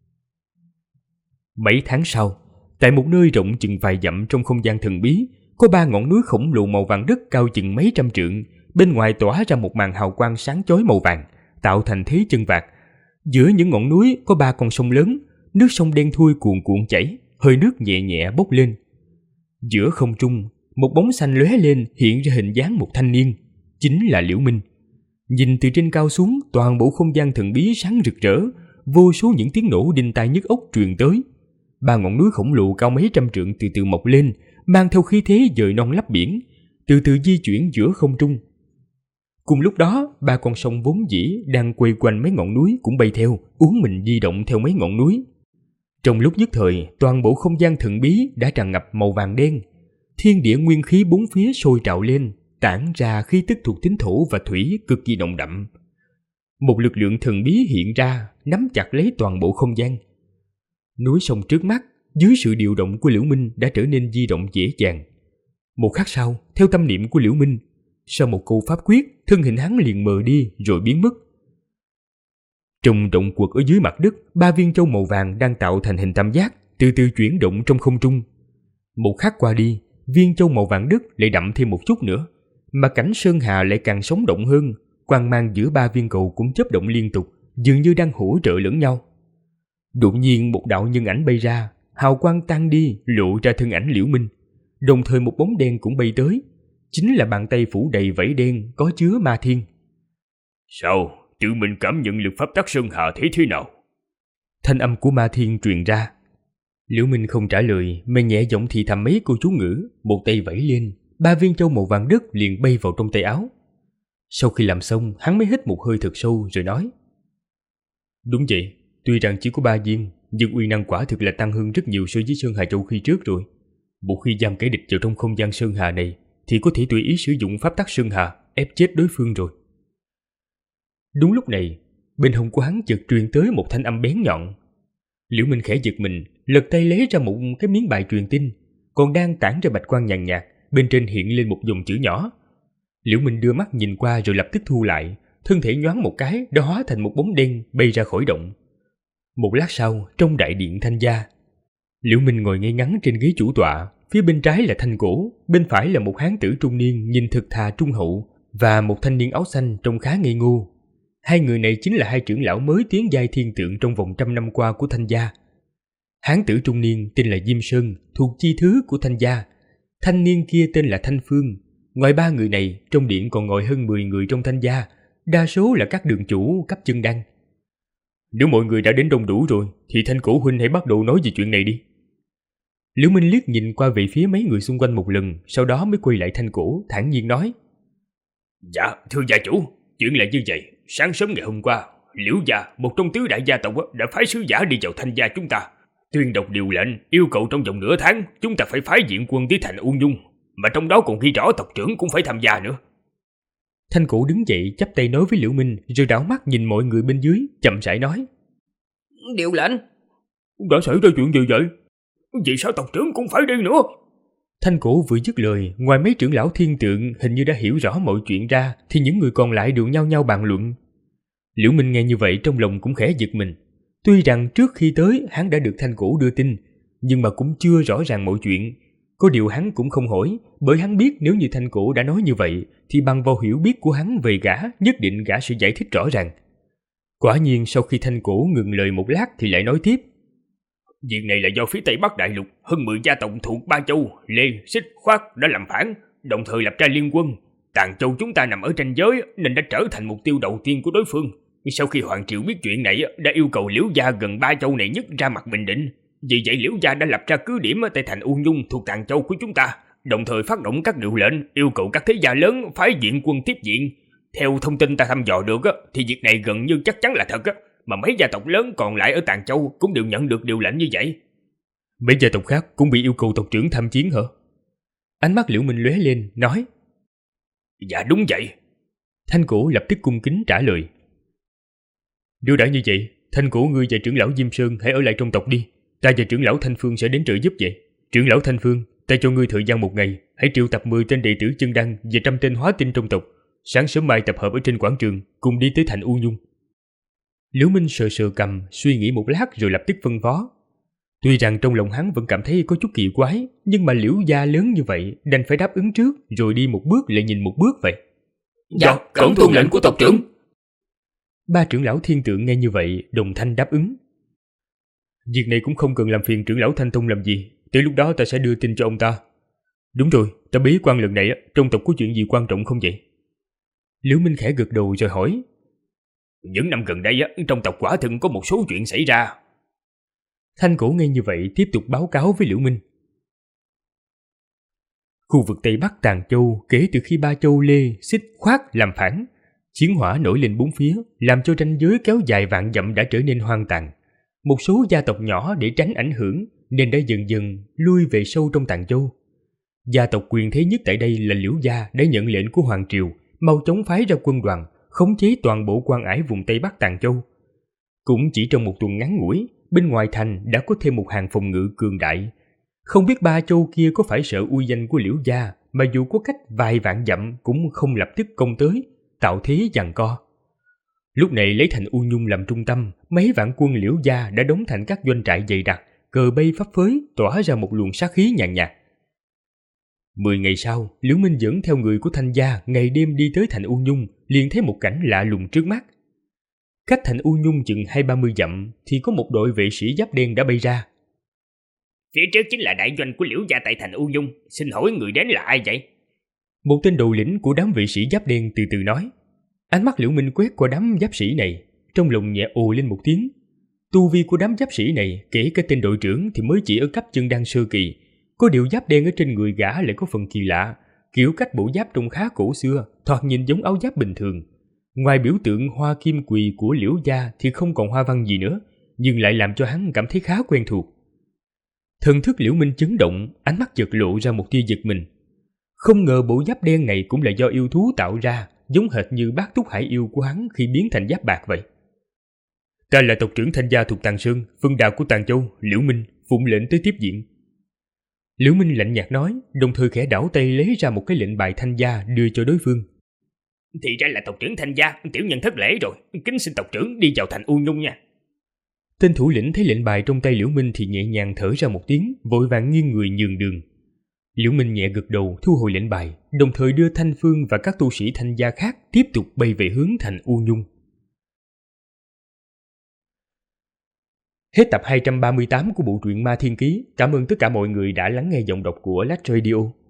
Speaker 2: 7 tháng sau, tại một nơi rộng chừng vài dặm trong không gian thần bí, có 3 ngọn núi khổng lồ màu vàng đất cao chừng mấy trăm trượng, bên ngoài tỏa ra một màn hào quang sáng chói màu vàng, tạo thành thế chân vạc. Giữa những ngọn núi có 3 con sông lớn, nước sông đen thui cuồn cuộn chảy, hơi nước nhẹ nhẹ bốc lên. Giữa không trung, một bóng xanh lóe lên hiện ra hình dáng một thanh niên, chính là Liễu Minh. Nhìn từ trên cao xuống, toàn bộ không gian thần bí sáng rực rỡ, vô số những tiếng nổ đinh tai nhức óc truyền tới. 3 ngọn núi khổng lồ cao mấy trăm trượng từ từ mọc lên, mang theo khí thế dời non lấp biển, từ từ di chuyển giữa không trung. Cùng lúc đó, 3 con sông vốn dĩ đang quay quanh mấy ngọn núi cũng bay theo, uốn mình di động theo mấy ngọn núi. Trong lúc nhất thời, toàn bộ không gian thần bí đã tràn ngập màu vàng đen. Thiên địa nguyên khí bốn phía sôi trào lên, tản ra khí tức thuộc tính thổ và thủy cực kỳ nồng đậm. Một lực lượng thần bí hiện ra, nắm chặt lấy toàn bộ không gian. Núi sông trước mắt, dưới sự điều động của Liễu Minh đã trở nên di động dễ dàng. Một khắc sau, theo tâm niệm của Liễu Minh, sau một câu pháp quyết, thân hình hắn liền mờ đi rồi biến mất. Trong động quật ở dưới mặt đất, 3 viên châu màu vàng đang tạo thành hình tam giác, từ từ chuyển động trong không trung. Một khắc qua đi, viên châu màu vàng đất lại đậm thêm một chút nữa, mà cảnh sơn hà lại càng sống động hơn. Quang mang giữa 3 viên cầu cũng chớp động liên tục, dường như đang hỗ trợ lẫn nhau. Đột nhiên một đạo nhân ảnh bay ra, hào quang tan đi, lộ ra thân ảnh Liễu Minh. Đồng thời một bóng đen cũng bay tới, chính là bàn tay phủ đầy vảy đen có chứa Ma Thiên.
Speaker 3: Sao? Tự mình cảm nhận lực pháp tắc Sơn Hà thế thế nào?
Speaker 2: Thanh âm của Ma Thiên truyền ra. Liễu Minh không trả lời, mà nhẹ giọng thì thầm mấy câu chú ngữ, một tay vẫy lên, 3 viên châu màu vàng đất liền bay vào trong tay áo. Sau khi làm xong, hắn mới hít một hơi thật sâu rồi nói. Đúng vậy, tuy rằng chỉ có 3 viên, nhưng uy năng quả thực là tăng hơn rất nhiều so với Sơn Hà Châu khi trước rồi. Một khi giam kẻ địch vào trong không gian Sơn Hà này, thì có thể tùy ý sử dụng pháp tắc Sơn Hà, ép chết đối phương rồi. Đúng lúc này, bên hông của hắn chợt truyền tới một thanh âm bén nhọn. Liễu Minh khẽ giật mình, lật tay lấy ra một cái miếng bài truyền tin, còn đang tản ra bạch quang nhàn nhạt, bên trên hiện lên một dòng chữ nhỏ. Liễu Minh đưa mắt nhìn qua rồi lập tức thu lại, thân thể nhoáng một cái đã hóa thành một bóng đen bay ra khỏi động. Một lát sau, trong đại điện Thanh gia, Liễu Minh ngồi ngay ngắn trên ghế chủ tọa, phía bên trái là Thanh Cổ, bên phải là một hán tử trung niên nhìn thực thà trung hậu và một thanh niên áo xanh trông khá ngây ngô. Hai người này chính là 2 trưởng lão mới tiến giai thiên tượng trong vòng 100 năm qua của Thanh gia. Hán tử trung niên tên là Diêm Sơn, thuộc chi thứ của Thanh gia. Thanh niên kia tên là Thanh Phương. Ngoài 3 người này, trong điện còn ngồi hơn 10 người trong Thanh gia, đa số là các đường chủ cấp chân đăng. Nếu mọi người đã đến đông đủ rồi, thì Thanh Cổ huynh hãy bắt đầu nói về chuyện này đi. Liễu Minh liếc nhìn qua về phía mấy người xung quanh một lần, sau đó mới quay lại Thanh Cổ, thản nhiên nói.
Speaker 3: Dạ, thưa gia chủ, chuyện là như vậy. Sáng sớm ngày hôm qua, Liễu gia, một trong tứ đại gia tộc, đã phái sứ giả đi vào Thanh gia chúng ta, tuyên đọc điều lệnh, yêu cầu trong vòng nửa tháng chúng ta phải phái diện quân tới thành U Nhung, mà trong đó còn ghi rõ tộc trưởng cũng phải tham gia nữa.
Speaker 2: Thanh Cổ đứng dậy chắp tay nói với Liễu Minh, rồi đảo mắt nhìn mọi người bên dưới, chậm rãi nói.
Speaker 4: Điều lệnh.
Speaker 3: Đã xảy ra chuyện gì vậy? Vì sao tộc trưởng cũng phải đi nữa?
Speaker 2: Thanh Cổ vừa dứt lời, ngoài mấy trưởng lão thiên tượng hình như đã hiểu rõ mọi chuyện ra, thì những người còn lại đều nhao nhao bàn luận. Liễu Minh nghe như vậy trong lòng cũng khẽ giật mình. Tuy rằng trước khi tới hắn đã được Thanh Cổ đưa tin, nhưng mà cũng chưa rõ ràng mọi chuyện. Có điều hắn cũng không hỏi, bởi hắn biết nếu như Thanh Cổ đã nói như vậy thì bằng vào hiểu biết của hắn về gã, nhất định gã sẽ giải thích rõ ràng. Quả nhiên sau khi Thanh Cổ ngừng lời một lát thì lại nói tiếp.
Speaker 3: Việc này là do phía Tây Bắc Đại Lục hơn 10 gia tộc thuộc Ba Châu, Lê, Xích, Khoát đã làm phản, đồng thời lập ra liên quân. Tàn Châu chúng ta nằm ở ranh giới nên đã trở thành mục tiêu đầu tiên của đối phương. Sau khi Hoàng Triều biết chuyện này đã yêu cầu Liễu gia gần Ba Châu này nhất ra mặt bình định. Vì vậy Liễu gia đã lập ra cứ điểm tại thành U Nhung thuộc Tàn Châu của chúng ta, đồng thời phát động các điều lệnh yêu cầu các thế gia lớn phái viện quân tiếp viện. Theo thông tin ta thăm dò được thì việc này gần như chắc chắn là thật, mà mấy gia tộc lớn còn lại ở Tàn Châu cũng đều nhận được điều lệnh như vậy.
Speaker 2: Mấy gia tộc khác cũng bị yêu cầu tộc trưởng tham chiến hả? Ánh mắt Liễu Minh lóe lên, nói.
Speaker 3: Dạ đúng vậy.
Speaker 2: Thanh Cổ lập tức cung kính trả lời. Nếu đã như vậy, Thanh Cổ ngươi và trưởng lão Diêm Sơn hãy ở lại trong tộc đi. Ta và trưởng lão Thanh Phương sẽ đến trợ giúp vậy. Trưởng lão Thanh Phương, ta cho ngươi thời gian 1 ngày, hãy triệu tập 10 tên đệ tử chân đăng và 100 tên hóa tinh trong tộc. Sáng sớm mai tập hợp ở trên quảng trường, cùng đi tới thành U Nhung. Liễu Minh sờ sờ cằm, suy nghĩ một lát rồi lập tức phân phó. Tuy rằng trong lòng hắn vẫn cảm thấy có chút kỳ quái, nhưng mà Liễu gia lớn như vậy, đành phải đáp ứng trước, rồi đi một bước lại nhìn một bước vậy.
Speaker 3: Dạ, cẩn tuân lệnh của tộc trưởng.
Speaker 2: 3 trưởng lão thiên tượng nghe như vậy, đồng thanh đáp ứng. Việc này cũng không cần làm phiền trưởng lão Thanh Tông làm gì, tới lúc đó ta sẽ đưa tin cho ông ta. Đúng rồi, ta bế quan lần này trong tộc có chuyện gì quan trọng không vậy? Liễu Minh khẽ gật đầu rồi hỏi.
Speaker 3: Những năm gần đây trong tộc quả thực có một số chuyện xảy ra.
Speaker 2: Thanh Cổ nghe như vậy tiếp tục báo cáo với Liễu Minh. Khu vực Tây Bắc Tàn Châu kể từ khi Ba Châu Lê, Xích, Khoát làm phản, chiến hỏa nổi lên bốn phía, làm cho ranh giới kéo dài vạn dặm đã trở nên hoang tàn. Một số gia tộc nhỏ để tránh ảnh hưởng nên đã dần dần lui về sâu trong Tàn Châu. Gia tộc quyền thế nhất tại đây là Liễu gia đã nhận lệnh của Hoàng Triều, mau chóng phái ra quân đoàn, khống chế toàn bộ quan ải vùng Tây Bắc Tàn Châu. Cũng chỉ trong một tuần ngắn ngủi, bên ngoài thành đã có thêm một hàng phòng ngự cường đại. Không biết Ba Châu kia có phải sợ uy danh của Liễu gia mà dù có cách vài vạn dặm cũng không lập tức công tới, tạo thế giằng co. Lúc này lấy thành U Nhung làm trung tâm, mấy vạn quân Liễu gia đã đóng thành các doanh trại dày đặc, cờ bay phấp phới, tỏa ra một luồng sát khí nhàn nhạt. 10 ngày sau, Liễu Minh dẫn theo người của Thanh gia ngày đêm đi tới thành U Nhung, liền thấy một cảnh lạ lùng trước mắt. Cách thành U Nhung chừng 20-30 dặm thì có một đội vệ sĩ giáp đen đã bay ra.
Speaker 3: Phía trước chính là đại doanh của Liễu gia tại thành U Nhung, xin hỏi người đến là ai vậy?
Speaker 2: Một tên đầu lĩnh của đám vệ sĩ giáp đen từ từ nói. Ánh mắt Liễu Minh quét qua đám giáp sĩ này, trong lòng nhẹ ồ lên một tiếng. Tu vi của đám giáp sĩ này, kể cả tên đội trưởng thì mới chỉ ở cấp chân đăng sơ kỳ. Có điều giáp đen ở trên người gã lại có phần kỳ lạ, kiểu cách bộ giáp trông khá cổ xưa, thoạt nhìn giống áo giáp bình thường. Ngoài biểu tượng hoa kim quỳ của Liễu gia thì không còn hoa văn gì nữa, nhưng lại làm cho hắn cảm thấy khá quen thuộc. Thần thức Liễu Minh chấn động, ánh mắt chợt lộ ra một tia giật mình. Không ngờ bộ giáp đen này cũng là do yêu thú tạo ra, giống hệt như bát túc hải yêu của hắn khi biến thành giáp bạc vậy. Ta là tộc trưởng Thanh gia thuộc Tàn Sơn, phân đạo của Tàn Châu, Liễu Minh, phụng lệnh tới tiếp diện. Liễu Minh lạnh nhạt nói, đồng thời khẽ đảo tay lấy ra một cái lệnh bài Thanh gia đưa cho đối phương.
Speaker 3: Thì ra là tộc trưởng Thanh gia, tiểu nhân thất lễ rồi, kính xin tộc trưởng đi vào thành U Nhung nha.
Speaker 2: Tên thủ lĩnh thấy lệnh bài trong tay Liễu Minh thì nhẹ nhàng thở ra một tiếng, vội vàng nghiêng người nhường đường. Liễu Minh nhẹ gật đầu thu hồi lệnh bài, đồng thời đưa Thanh Phương và các tu sĩ Thanh gia khác tiếp tục bay về hướng thành U Nhung. Hết tập 238 của bộ truyện Ma Thiên Ký. Cảm ơn tất cả mọi người đã lắng nghe giọng đọc của Lách Radio.